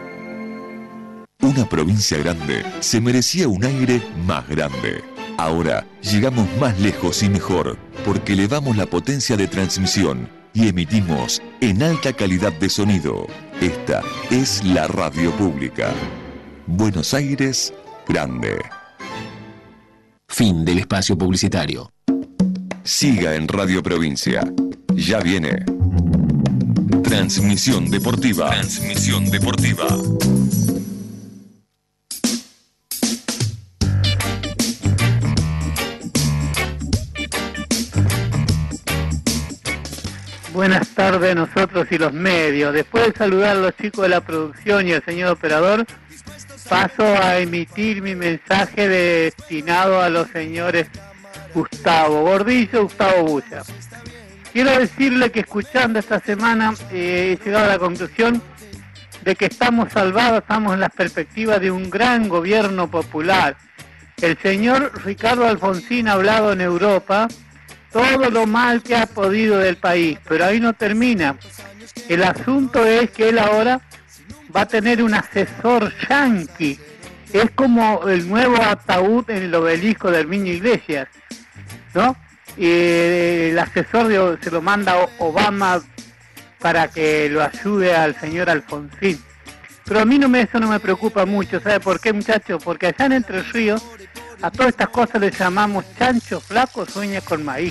A: Una provincia grande se merecía un aire más grande. Ahora llegamos más lejos y mejor, porque elevamos la potencia de transmisión y emitimos en alta calidad de sonido. Esta es la radio pública. Buenos Aires, grande.
C: Fin del espacio publicitario.
A: Siga en Radio Provincia. Ya viene. Transmisión deportiva. Transmisión deportiva.
W: Buenas tardes nosotros y los medios. Después de saludar a los chicos de la producción y al señor operador, paso a emitir mi mensaje destinado a los señores Gustavo Gordillo y Gustavo Bulla. Quiero decirle que escuchando esta semana he llegado a la conclusión de que estamos salvados, estamos en las perspectivas de un gran gobierno popular. El señor Ricardo Alfonsín ha hablado en Europa todo lo mal que ha podido del país, pero ahí no termina. El asunto es que él ahora va a tener un asesor yanqui. Es como el nuevo ataúd en el obelisco de Herminio Iglesias, ¿no? El asesor se lo manda Obama para que lo ayude al señor Alfonsín. Pero a mí eso no me preocupa mucho. ¿Sabe por qué, muchachos? Porque allá en Entre Ríos a todas estas cosas les llamamos chancho flaco sueña con maíz.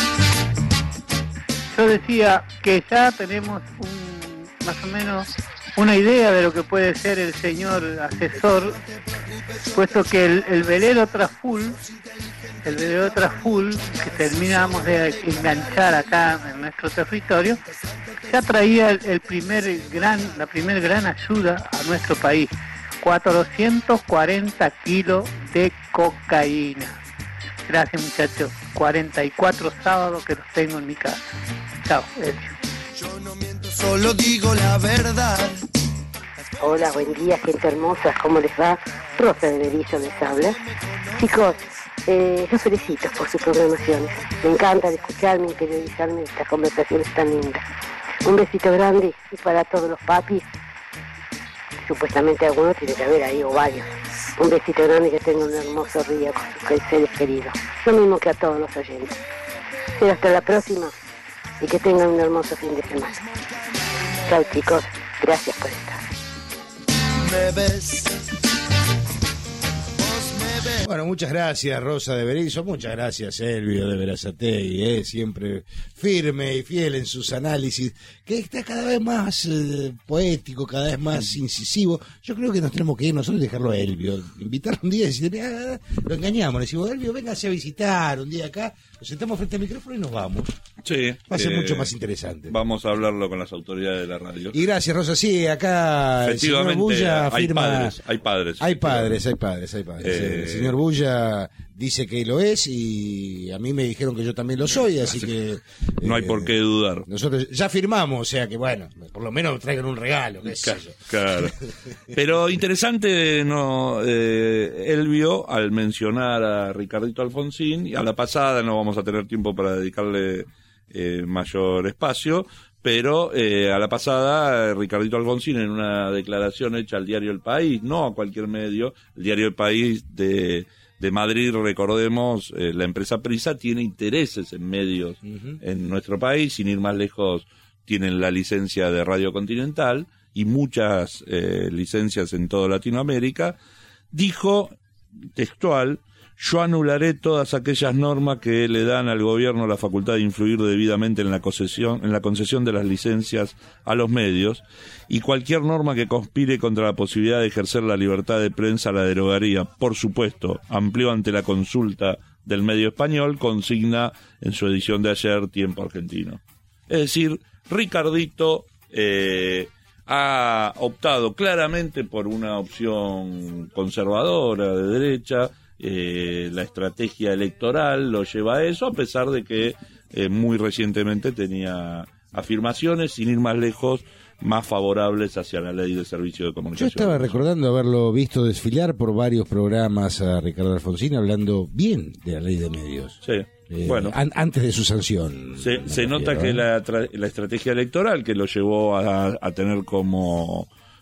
W: Yo decía que ya tenemos más o menos una idea de lo que puede ser el señor asesor, puesto que el velero Traful, que terminamos de enganchar acá en nuestro territorio, ya traía la primer gran ayuda a nuestro país, 440 kilos de cocaína. Gracias, muchachos. 44 sábados que los tengo en mi casa. Chao,
B: Solo digo la verdad.
C: Hola, buen día, gente hermosa, ¿cómo les va? Rosa de Berizo les habla. Chicos, los felicito por sus programaciones. Me encanta escucharme, interiorizarme en estas conversaciones tan lindas. Un besito grande y para todos los papis. Supuestamente algunos tiene que haber ahí, o varios. Un besito grande y que tengan un hermoso día con sus seres queridos. Lo mismo que a todos los oyentes. Pero hasta la próxima y que tengan un hermoso fin de semana. Chao, chicos. Gracias por estar.
B: Me ves.
E: Bueno, muchas gracias, Rosa de Berizo, muchas gracias, Elvio de Berazategui, siempre firme y fiel en sus análisis, que está cada vez más poético, cada vez más incisivo. Yo creo que nos tenemos que ir nosotros y dejarlo a Elvio, invitarlo un día y decir, lo engañamos, le decimos, Elvio, véngase a visitar un día acá, nos sentamos frente al micrófono y nos vamos.
F: Sí.
E: Va a ser mucho más interesante.
F: Vamos a hablarlo con las autoridades de la radio.
E: Y gracias, Rosa, sí, acá el señor Bulla firma... Hay padres. El señor Bulla dice que lo es y a mí me dijeron que yo también lo soy, así que...
F: No hay por qué dudar.
E: Nosotros ya firmamos, o sea que bueno, por lo menos traigan un regalo, qué sé yo.
F: Claro. Pero interesante, Elvio, al mencionar a Ricardito Alfonsín, y a la pasada no vamos a tener tiempo para dedicarle mayor espacio, pero a la pasada Ricardito Alfonsín, en una declaración hecha al diario El País, no a cualquier medio, el diario El País de Madrid, recordemos, la empresa Prisa tiene intereses en medios en nuestro país, sin ir más lejos tienen la licencia de Radio Continental y muchas licencias en toda Latinoamérica. Dijo textual: yo anularé todas aquellas normas que le dan al gobierno la facultad de influir debidamente en la concesión de las licencias a los medios, y cualquier norma que conspire contra la posibilidad de ejercer la libertad de prensa la derogaría. Por supuesto, amplió ante la consulta del medio español, consigna en su edición de ayer Tiempo Argentino. Es decir, Ricardito ha optado claramente por una opción conservadora, de derecha. La estrategia electoral lo lleva a eso, a pesar de que muy recientemente tenía afirmaciones, sin ir más lejos, más favorables hacia la ley de servicio de comunicación.
E: Yo estaba recordando haberlo visto desfilar por varios programas a Ricardo Alfonsín hablando bien de la ley de medios.
F: Sí. Bueno,
E: antes de su sanción.
F: Se nota que la estrategia electoral que lo llevó a tener como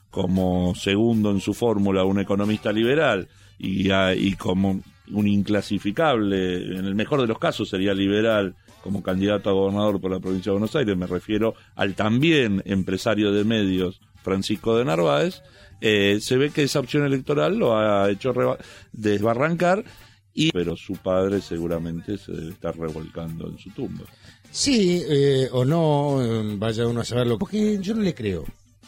F: segundo en su fórmula un economista liberal y como un inclasificable, en el mejor de los casos sería liberal, como candidato a gobernador por la provincia de Buenos Aires, me refiero al también empresario de medios Francisco de Narváez, se ve que esa opción electoral lo ha hecho desbarrancar, pero su padre seguramente se debe estar revolcando en su tumba.
E: Sí, o no, vaya uno a saberlo, porque yo no le creo.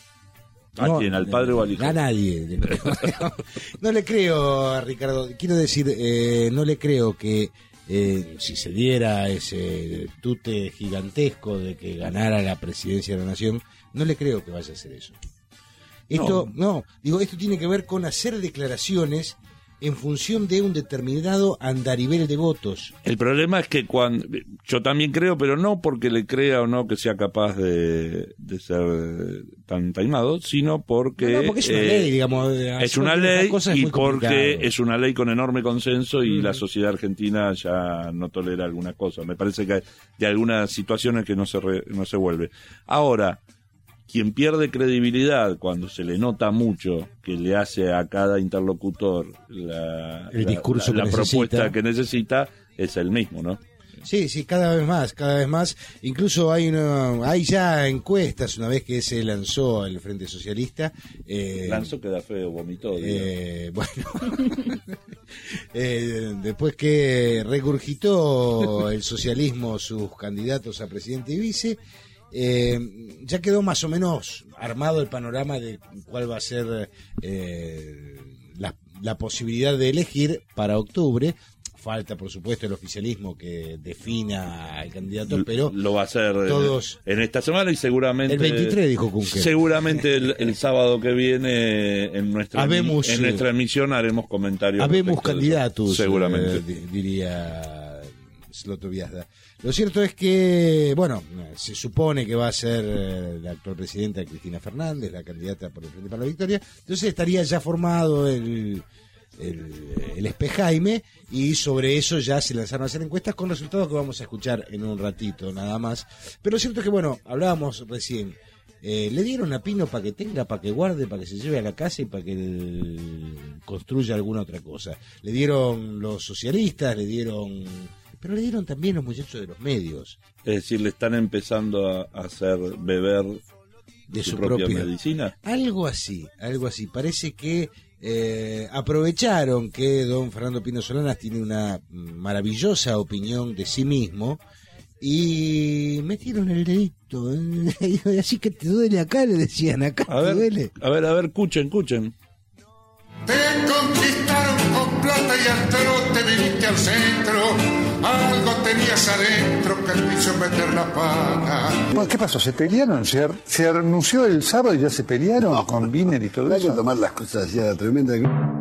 F: ¿A quién? ¿Al padre o al hijo?
E: A nadie le creo. No le creo a Ricardo. Quiero decir, no le creo que si se diera ese tute gigantesco de que ganara la presidencia de la nación, no le creo que vaya a hacer eso. Esto esto tiene que ver con hacer declaraciones en función de un determinado andarivel de votos.
F: El problema es que yo también creo, pero no porque le crea o no que sea capaz de ser tan taimado, sino porque
E: porque es una ley, digamos.
F: Es una ley y porque es una ley con enorme consenso y la sociedad argentina ya no tolera alguna cosa. Me parece que hay de algunas situaciones que no se vuelve. Ahora, quien pierde credibilidad cuando se le nota mucho que le hace a cada interlocutor la propuesta que necesita es el mismo, ¿no?
E: Sí, cada vez más. Incluso hay ya encuestas, una vez que se lanzó el Frente Socialista.
F: Lanzó, queda feo, vomitó.
E: Después que regurgitó el socialismo sus candidatos a presidente y vice, ya quedó más o menos armado el panorama de cuál va a ser la posibilidad de elegir para octubre. Falta, por supuesto, el oficialismo que defina al candidato, pero
F: lo va a hacer
E: todos
F: en esta semana y seguramente
E: el 23, dijo Kunkel.
F: Seguramente el sábado que viene en nuestra emisión haremos comentarios.
E: Habemos candidatos,
F: seguramente.
E: Diría Slotoviazda. Lo cierto es que, bueno, se supone que va a ser la actual presidenta Cristina Fernández, la candidata por el Frente para la Victoria. Entonces estaría ya formado el Espejaime, y sobre eso ya se lanzaron a hacer encuestas con resultados que vamos a escuchar en un ratito nada más. Pero lo cierto es que, bueno, hablábamos recién, le dieron a Pino para que tenga, para que guarde, para que se lleve a la casa y para que construya alguna otra cosa. Le dieron los socialistas, pero le dieron también los muchachos de los medios.
F: Es decir, le están empezando a hacer beber de su propia medicina.
E: Algo así. Parece que aprovecharon que don Fernando Pino Solanas tiene una maravillosa opinión de sí mismo y metieron el dedito, así que te duele acá, le decían, acá te duele.
F: A ver, escuchen.
I: Te conquistaron con plata y artero, te viniste al centro. Algo tenías adentro que quiso meter la pata.
J: Bueno, ¿qué pasó? ¿Se pelearon? ¿Se anunció el sábado y ya se pelearon con Wiener y todo eso?
K: Hay que tomar las cosas ya tremenda.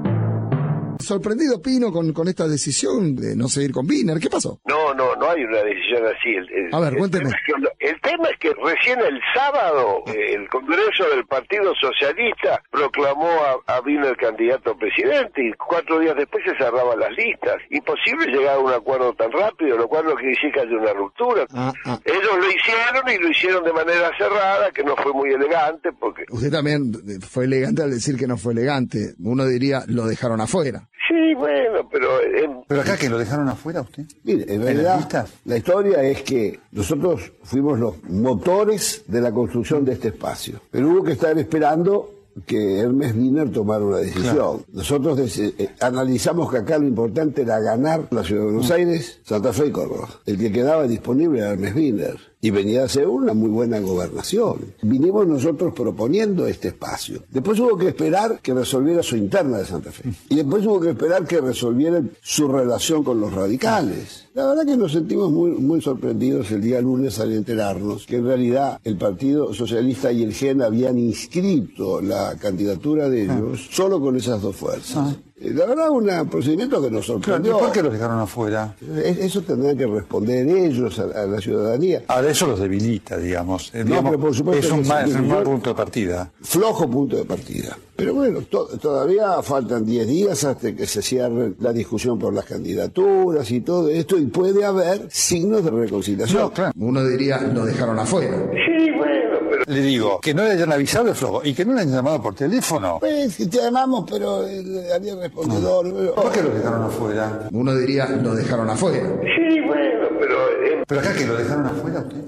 K: Sorprendido Pino con esta decisión de no seguir con Wiener. ¿Qué pasó?
X: No hay una decisión así.
K: A ver, cuénteme.
X: El tema es que recién el sábado el Congreso del Partido Socialista proclamó a Wiener candidato a presidente y 4 días después se cerraban las listas. Imposible llegar a un acuerdo tan rápido, lo cual no quiere decir que haya una ruptura. Ellos lo hicieron y lo hicieron de manera cerrada, que no fue muy elegante porque...
K: Usted también fue elegante al decir que no fue elegante. Uno diría, lo dejaron afuera.
X: Sí, bueno, pero...
J: ¿Pero acá que lo dejaron afuera usted?
K: Mire, en realidad, la historia es que nosotros fuimos los motores de la construcción de este espacio. Pero hubo que estar esperando que Hermes Wiener tomara una decisión. Claro. Nosotros analizamos que acá lo importante era ganar la ciudad de Buenos Aires, Santa Fe y Córdoba. El que quedaba disponible era Hermes Wiener. Y venía a ser una muy buena gobernación. Vinimos nosotros proponiendo este espacio. Después hubo que esperar que resolviera su interna de Santa Fe. Y después hubo que esperar que resolvieran su relación con los radicales. La verdad que nos sentimos muy sorprendidos el día lunes al enterarnos que en realidad el Partido Socialista y el GEN habían inscrito la candidatura de ellos solo con esas dos fuerzas. La verdad, un procedimiento que nos sorprendió.
J: Claro, ¿por qué los dejaron afuera?
K: Eso tendrán que responder ellos a la ciudadanía.
J: Ahora, eso los debilita, digamos.
K: Pero por supuesto
J: es un mal punto de partida.
K: Flojo punto de partida. Pero bueno, todavía faltan 10 días hasta que se cierre la discusión por las candidaturas y todo esto, y puede haber signos de reconciliación.
J: No, claro.
K: Uno diría, lo dejaron afuera.
X: Sí, bueno, pero...
J: Le digo, que no le hayan avisado el flojo y que no le hayan llamado por teléfono.
K: Pues, te llamamos, pero había respondedor. Pero...
J: ¿Por qué lo dejaron afuera?
K: Uno diría, lo dejaron afuera.
X: Sí, bueno, pero...
J: ¿Pero acá que lo dejaron afuera usted?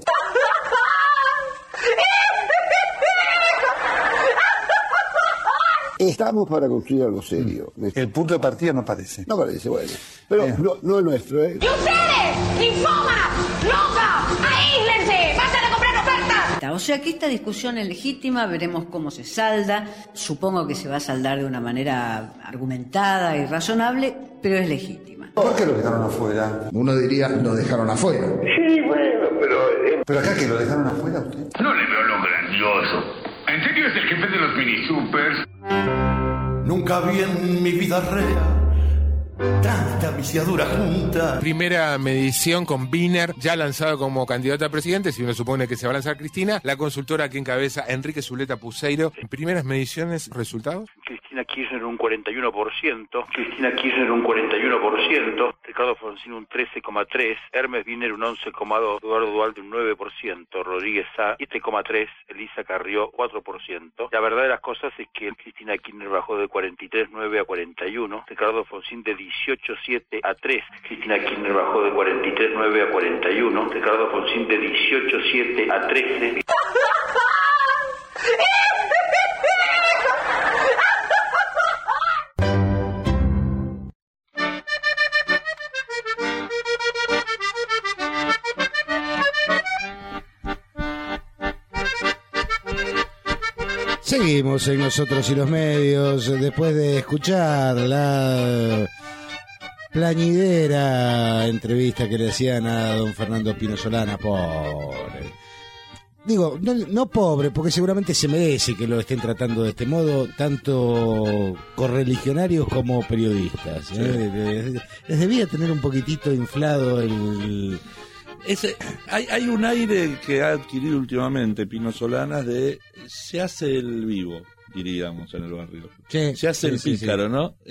K: Estamos para construir algo serio.
J: El punto de partida no parece.
K: No parece, bueno. Pero no es nuestro, ¿eh?
N: ¡Y ustedes! ¡Infomas! ¡Locas! ¡Aíslense! ¡Vayan a comprar ofertas!
R: O sea que esta discusión es legítima, veremos cómo se salda. Supongo que se va a saldar de una manera argumentada y razonable, pero es legítima.
J: ¿Por qué lo dejaron afuera?
K: Uno diría, lo dejaron afuera.
X: Sí, bueno, pero...
J: ¿Pero acá que lo dejaron afuera usted?
I: No le veo lo grandioso. ¿En serio es el jefe de los mini supers?
B: Nunca vi en mi vida real tanta viciadura junta.
Q: Primera medición con Wiener ya lanzado como candidato a presidente, si uno supone que se va a lanzar Cristina, la consultora que encabeza Enrique Zuleta Puseiro. Primeras mediciones, ¿resultados?
Y: Cristina Kirchner un 41%, Cristina Kirchner un 41%, Ricardo Alfonsín un 13,3%, Hermes Wiener un 11,2%, Eduardo Duhalde un 9%, Rodríguez Sá 7,3%, Elisa Carrió 4%. La verdad de las cosas es que Cristina Kirchner bajó de 43,9 a 41%, Ricardo Alfonsín de 18,7 a 3%, Cristina Kirchner bajó de 43,9 a 41%, Ricardo Alfonsín de 18,7 a 13%.
E: Seguimos en Nosotros y los Medios, después de escuchar la plañidera entrevista que le hacían a don Fernando Pino Solana, pobre. Digo, no pobre, porque seguramente se merece que lo estén tratando de este modo, tanto correligionarios como periodistas.
F: Sí.
E: Les debía tener un poquitito inflado el...
F: Hay un aire que ha adquirido últimamente Pino Solanas de se hace el vivo, diríamos en el barrio.
E: Sí,
F: se hace el pícaro, sí. ¿No?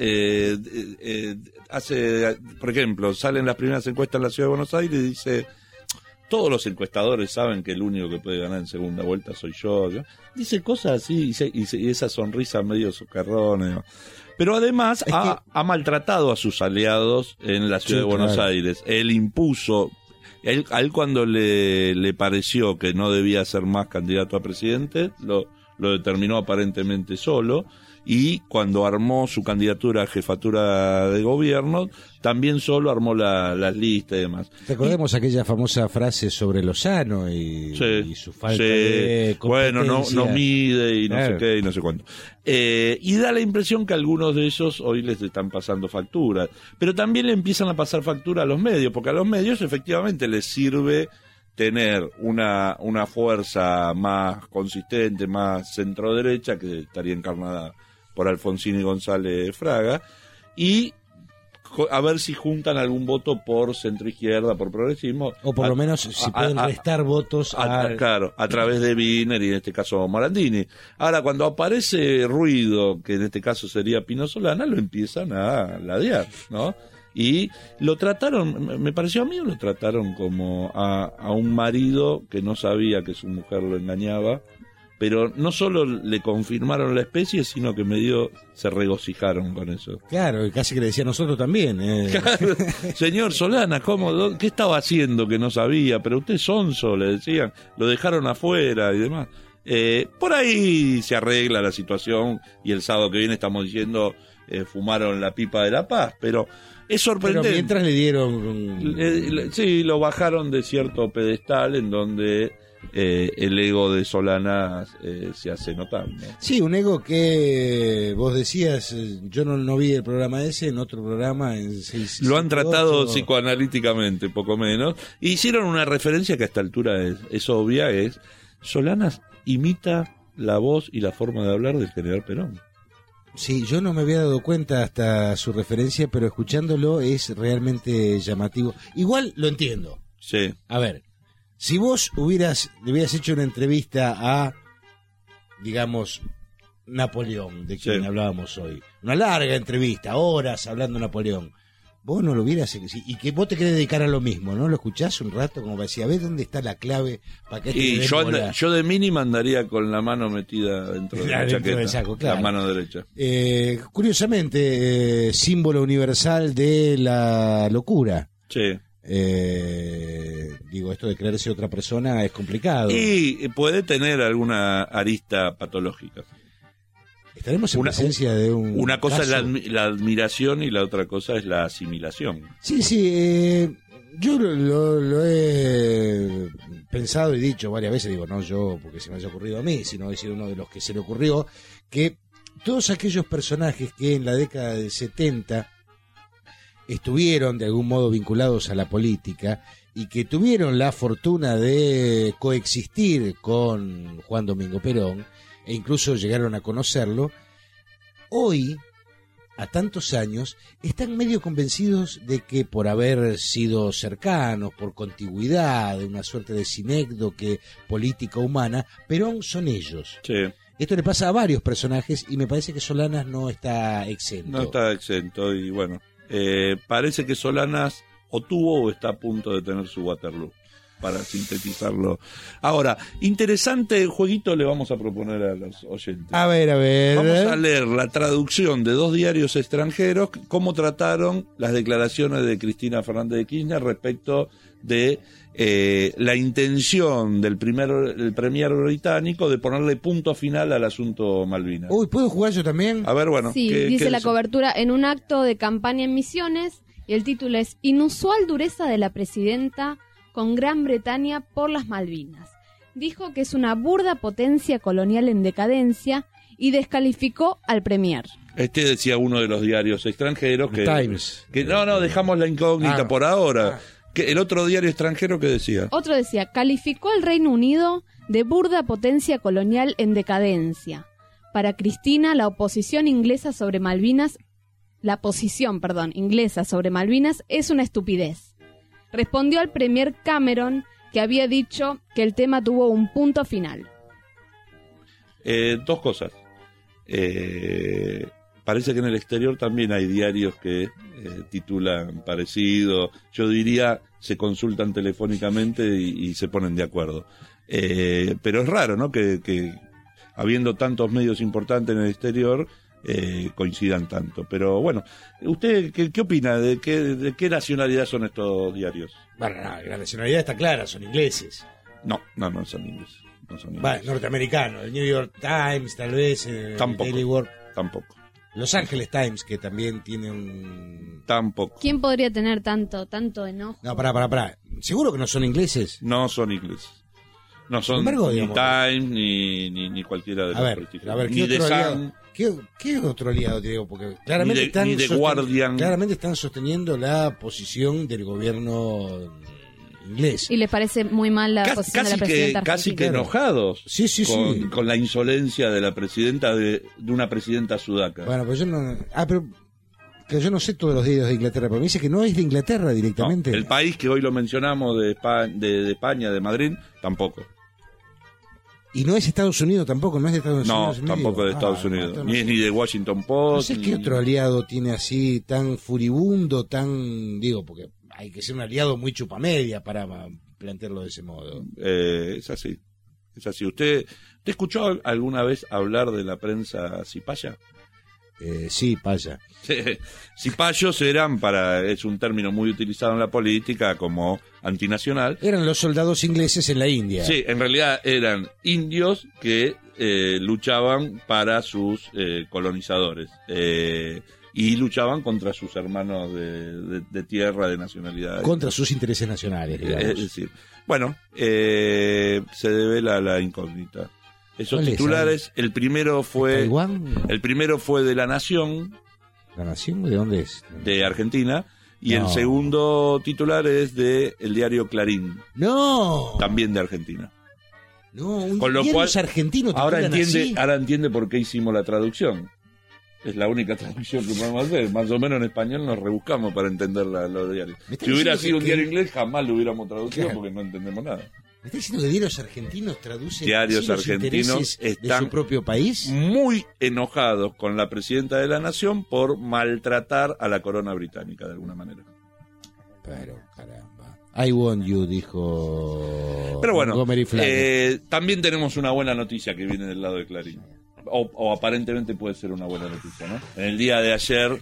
F: Por ejemplo, salen las primeras encuestas en la Ciudad de Buenos Aires y dice, todos los encuestadores saben que el único que puede ganar en segunda vuelta soy yo. Dice cosas así y esa sonrisa medio socarrona, ¿no? Pero además ha maltratado a sus aliados en la Ciudad de Buenos Aires. Él impuso... A él cuando le pareció que no debía ser más candidato a presidente, lo determinó aparentemente solo, y cuando armó su candidatura a jefatura de gobierno, también solo armó las listas y demás.
E: Recordemos aquella famosa frase sobre Lozano y su falta de competencia.
F: Bueno, no mide y no sé qué y no sé cuánto. Y da la impresión que algunos de esos hoy les están pasando facturas, pero también le empiezan a pasar factura a los medios, porque a los medios efectivamente les sirve tener una fuerza más consistente, más centro-derecha, que estaría encarnada por Alfonsín y González Fraga, y a ver si juntan algún voto por centro-izquierda, por progresismo.
E: O por lo menos si pueden restar votos
F: claro, a través de Wiener y en este caso Morandini. Ahora, cuando aparece ruido, que en este caso sería Pino Solana, lo empiezan a ladear, ¿no? Y lo trataron, me pareció a mí, lo trataron como a un marido que no sabía que su mujer lo engañaba, pero no solo le confirmaron la especie, sino que medio se regocijaron con eso.
E: Claro, y casi que le decía a nosotros también.
F: Claro. Señor Solana, ¿qué estaba haciendo que no sabía? Pero usted es sonso, le decían, lo dejaron afuera y demás. Por ahí se arregla la situación y el sábado que viene estamos diciendo fumaron la pipa de la paz, pero es sorprendente.
E: Pero mientras le dieron...
F: sí, lo bajaron de cierto pedestal en donde el ego de Solana se hace notar, ¿no?
E: Sí, un ego que vos decías, yo no vi el programa ese, en otro programa en 6,
F: lo han tratado psicoanalíticamente, poco menos. Y hicieron una referencia que a esta altura es obvia, es Solana imita la voz y la forma de hablar del general Perón.
E: Sí, yo no me había dado cuenta hasta su referencia, pero escuchándolo es realmente llamativo. Igual lo entiendo.
F: Sí.
E: A ver, si vos le hubieras hecho una entrevista a, digamos, Napoleón, de quien hablábamos hoy, una larga entrevista, horas hablando de Napoleón, vos no lo hubieras hecho, y que vos te querés dedicar a lo mismo, ¿no? Lo escuchás un rato como para decir, a ver dónde está la clave para que
F: y yo de mínima andaría con la mano metida dentro de la chaqueta, del saco, claro. La mano derecha.
E: Curiosamente, símbolo universal de la locura.
F: Sí.
E: Digo, esto de creerse otra persona es complicado.
F: Y puede tener alguna arista patológica.
E: Estaremos en presencia de
F: una cosa
E: caso.
F: Es la admiración y la otra cosa es la asimilación.
E: Sí, yo lo he pensado y dicho varias veces, digo, no yo porque se me haya ocurrido a mí, sino he sido uno de los que se le ocurrió, que todos aquellos personajes que en la década del 70 estuvieron de algún modo vinculados a la política y que tuvieron la fortuna de coexistir con Juan Domingo Perón, e incluso llegaron a conocerlo, hoy, a tantos años, están medio convencidos de que por haber sido cercanos, por contigüidad, de una suerte de sinécdoque política humana, Perón son ellos.
F: Sí.
E: Esto le pasa a varios personajes y me parece que Solanas no está exento.
F: No está exento y bueno, parece que Solanas o tuvo o está a punto de tener su Waterloo, para sintetizarlo. Ahora, interesante jueguito le vamos a proponer a los oyentes.
E: A ver.
F: Vamos a leer la traducción de 2 diarios extranjeros, cómo trataron las declaraciones de Cristina Fernández de Kirchner respecto de la intención del premier británico de ponerle punto final al asunto Malvinas.
E: Uy, ¿puedo jugar yo también?
F: A ver, bueno.
D: Sí, dice la cobertura en un acto de campaña en Misiones, y el título es Inusual dureza de la presidenta con Gran Bretaña por las Malvinas. dijo que es una burda potencia colonial en decadencia y descalificó al premier.
F: Este decía uno de los diarios extranjeros que...
E: Times.
F: Que no, dejamos la incógnita por ahora. Que el otro diario extranjero que decía.
D: Otro decía, calificó al Reino Unido de burda potencia colonial en decadencia. Para Cristina, la posición inglesa sobre Malvinas es una estupidez. Respondió al premier Cameron, que había dicho que el tema tuvo un punto final.
F: Dos cosas. Parece que en el exterior también hay diarios que titulan parecido. Yo diría, se consultan telefónicamente y se ponen de acuerdo. Pero es raro, ¿no? Que habiendo tantos medios importantes en el exterior, coincidan tanto. Pero bueno, ¿usted qué opina? ¿De qué nacionalidad son estos diarios?
E: Bueno, la nacionalidad está clara, son ingleses.
F: No son ingleses. No son ingleses.
E: Bueno, norteamericanos, el New York Times, tal vez,
F: Tampoco.
E: Daily World.
F: Tampoco.
E: Los Angeles Times, que también tiene un...
F: Tampoco.
D: ¿Quién podría tener tanto enojo?
E: No, pará. ¿Seguro que no son ingleses?
F: No son ingleses. No son ni Times ni cualquiera de los prestigiosos. Ni The Sun.
E: ¿Qué otro aliado te digo? Porque claramente
F: ni The Guardian.
E: Claramente están sosteniendo la posición del gobierno inglés.
D: Y les parece muy mal la posición de la presidenta argentina.
F: Casi que enojados con la insolencia de la presidenta de una presidenta sudaca.
E: Bueno, pues yo no... pero yo no sé todos los diarios de Inglaterra, pero me dice que no es de Inglaterra directamente.
F: No, el país que hoy lo mencionamos de España, de Madrid, tampoco.
E: Y no es Estados Unidos tampoco, no es de Estados Unidos.
F: No, tampoco de Estados Unidos.
E: No,
F: ni de Washington Post.
E: No sé qué otro aliado tiene así, tan furibundo, porque hay que ser un aliado muy chupamedia para plantearlo de ese modo.
F: Es así. ¿Usted escuchó alguna vez hablar de la prensa cipaya?
E: Sí, paya.
F: Cipayos es un término muy utilizado en la política como antinacional.
E: Eran los soldados ingleses en la India.
F: Sí, en realidad eran indios que luchaban para sus colonizadores y luchaban contra sus hermanos de tierra, de nacionalidad.
E: Contra sus intereses nacionales, digamos.
F: Es decir, bueno, se devela la incógnita. Esos titulares, el primero fue de La Nación.
E: ¿La Nación de dónde es?
F: De Argentina. Y el segundo titular es de el diario Clarín.
E: ¡No!
F: También de Argentina.
E: No,
F: con lo cual,
E: argentino
F: ahora entiende por qué hicimos la traducción. Es la única traducción que podemos hacer. Más o menos en español nos rebuscamos para entender los diarios. Si hubiera sido un diario inglés, jamás lo hubiéramos traducido porque no entendemos nada.
E: ¿Me está diciendo que diarios argentinos traducen
F: diarios argentinos
E: están de su propio país?
F: Muy enojados con la presidenta de la nación por maltratar a la corona británica de alguna manera.
E: Pero caramba. I want you, dijo.
F: Pero bueno, también tenemos una buena noticia que viene del lado de Clarín. O aparentemente puede ser una buena noticia, ¿no? En el día de ayer,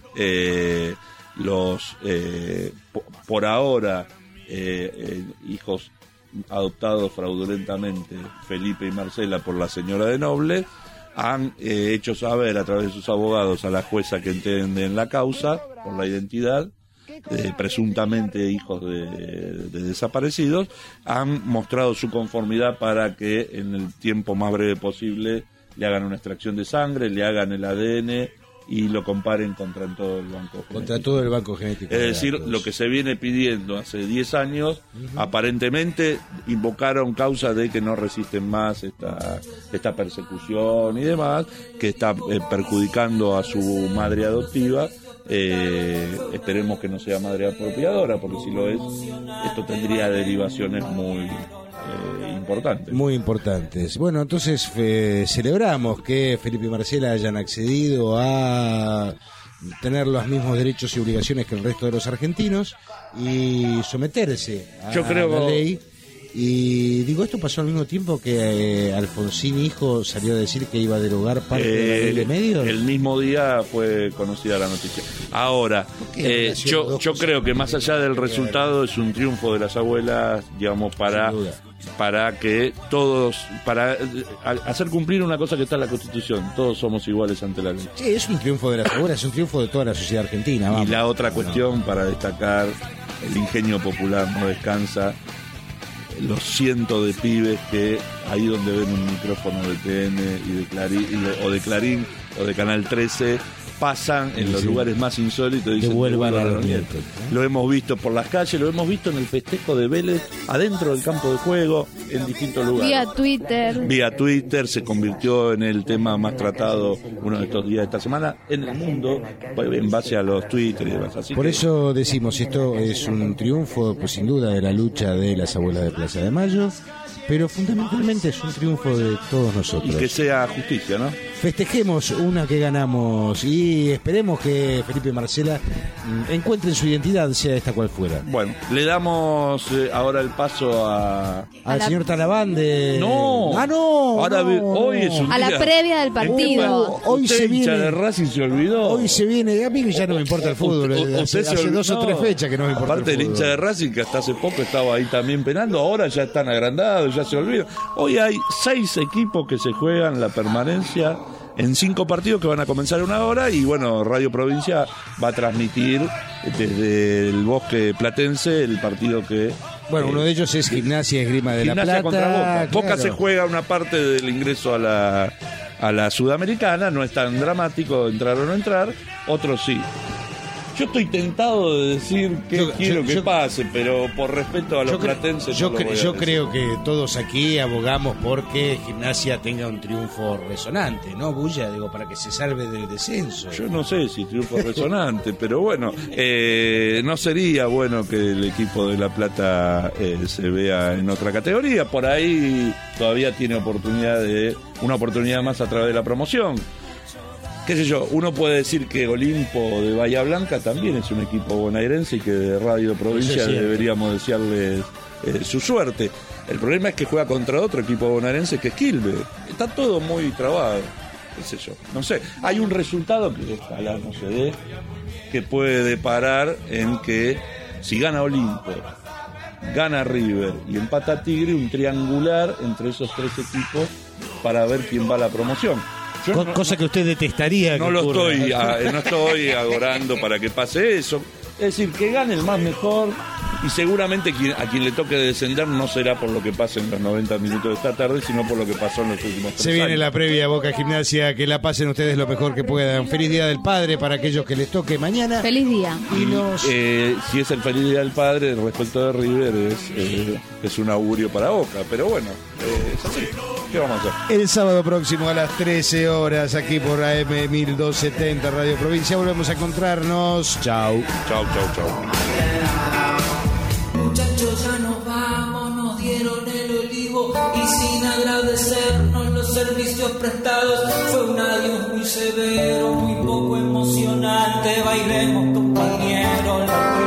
F: por ahora, hijos adoptados fraudulentamente, Felipe y Marcela, por la señora de Noble, han hecho saber a través de sus abogados a la jueza que entiende en la causa por la identidad, presuntamente hijos de desaparecidos, han mostrado su conformidad para que en el tiempo más breve posible le hagan una extracción de sangre, le hagan el ADN y lo comparen contra todo el banco genético.
E: Contra todo el banco genético.
F: Es decir, lo que se viene pidiendo hace 10 años, aparentemente invocaron causa de que no resisten más esta persecución y demás, que está perjudicando a su madre adoptiva. Esperemos que no sea madre apropiadora, porque si lo es, esto tendría derivaciones muy importantes.
E: Muy importantes. Bueno, entonces celebramos que Felipe y Marcela hayan accedido a tener los mismos derechos y obligaciones que el resto de los argentinos y someterse a la ley. Y digo, esto pasó al mismo tiempo que Alfonsín hijo salió a decir que iba a derogar parte de la ley de medios.
F: El mismo día fue conocida la noticia. Ahora, yo creo que más allá del resultado es un triunfo de las abuelas, digamos, para que todos, para hacer cumplir una cosa que está en la Constitución, todos somos iguales ante la ley.
E: Sí, es un triunfo de las abuelas, es un triunfo de toda la sociedad argentina. Vamos.
F: Y la otra cuestión para destacar, el ingenio popular no descansa. los cientos de pibes que ahí donde ven un micrófono de TN y de Clarín o de Canal 13 pasan en los lugares más insólitos y dicen
E: devuelvan a
F: los nietos. Lo hemos visto por las calles, lo hemos visto en el festejo de Vélez adentro del campo de juego en distintos lugares. Vía Twitter se convirtió en el tema más tratado uno de estos días de esta semana en el mundo en base a los Twitter y demás. Así
E: por eso decimos, esto es un triunfo pues sin duda de la lucha de las abuelas de Plaza de Mayo, pero fundamentalmente es un triunfo de todos nosotros.
F: Y que sea justicia, ¿no?
E: Festejemos una que ganamos y esperemos que Felipe y Marcela encuentren su identidad, sea esta cual fuera.
F: Bueno, le damos ahora el paso
E: al señor Talabán de...
F: ¡No!
E: ¡Ah, no!
F: Ahora,
E: no.
F: Hoy es un
D: a
F: día...
D: la previa del partido.
E: Hoy se viene...
F: de Racing se olvidó.
E: Hoy se viene... A mí ya no me importa el fútbol. Hace 2 o 3 fechas que no me importa
F: aparte el hincha de Racing, que hasta hace poco estaba ahí también penando, ahora ya están agrandados, ya se olvidan. Hoy hay 6 equipos que se juegan la permanencia en 5 partidos que van a comenzar 1 hora y bueno, Radio Provincia va a transmitir desde el Bosque Platense el partido que...
E: Bueno, uno de ellos es Gimnasia Esgrima de La Plata.
F: Contra Boca.
E: Claro.
F: Boca se juega una parte del ingreso a la Sudamericana, no es tan dramático entrar o no entrar, otros sí. Yo estoy tentado de decir que quiero que pase, pero por respeto a los platenses
E: yo creo que todos aquí abogamos porque Gimnasia tenga un triunfo resonante, ¿no, Bulla? Digo, para que se salve del descenso.
F: Yo no sé si triunfo resonante, pero bueno, no sería bueno que el equipo de La Plata se vea en otra categoría. Por ahí todavía tiene una oportunidad más a través de la promoción. Qué sé yo, uno puede decir que Olimpo de Bahía Blanca también es un equipo bonaerense y que de Radio Provincia deberíamos desearle su suerte. El problema es que juega contra otro equipo bonaerense que es Quilmes. Está todo muy trabado, qué sé yo. No sé, hay un resultado que ojalá no se dé, que puede deparar en que si gana Olimpo, gana River y empata Tigre, un triangular entre esos 3 equipos para ver quién va a la promoción.
E: Cosa que usted detestaría.
F: No estoy agorando para que pase eso. Es decir, que gane el más mejor y seguramente a quien le toque descender no será por lo que pase en los 90 minutos de esta tarde, sino por lo que pasó en los últimos 3 años.
E: Se viene la previa Boca Gimnasia, que la pasen ustedes lo mejor que puedan. Feliz Día del Padre para aquellos que les toque mañana.
D: Feliz día.
F: Si es el Feliz Día del Padre, respecto de River es un augurio para Boca, pero bueno, es así. ¿Qué vamos a hacer?
E: El sábado próximo a las 13 horas aquí por AM 1270 Radio Provincia volvemos a encontrarnos. Chau.
F: Chau.
G: Muchachos, ya nos vamos, nos dieron el olivo y sin agradecernos los servicios prestados. Fue un adiós muy severo, muy poco emocionante. Bailemos, compañeros.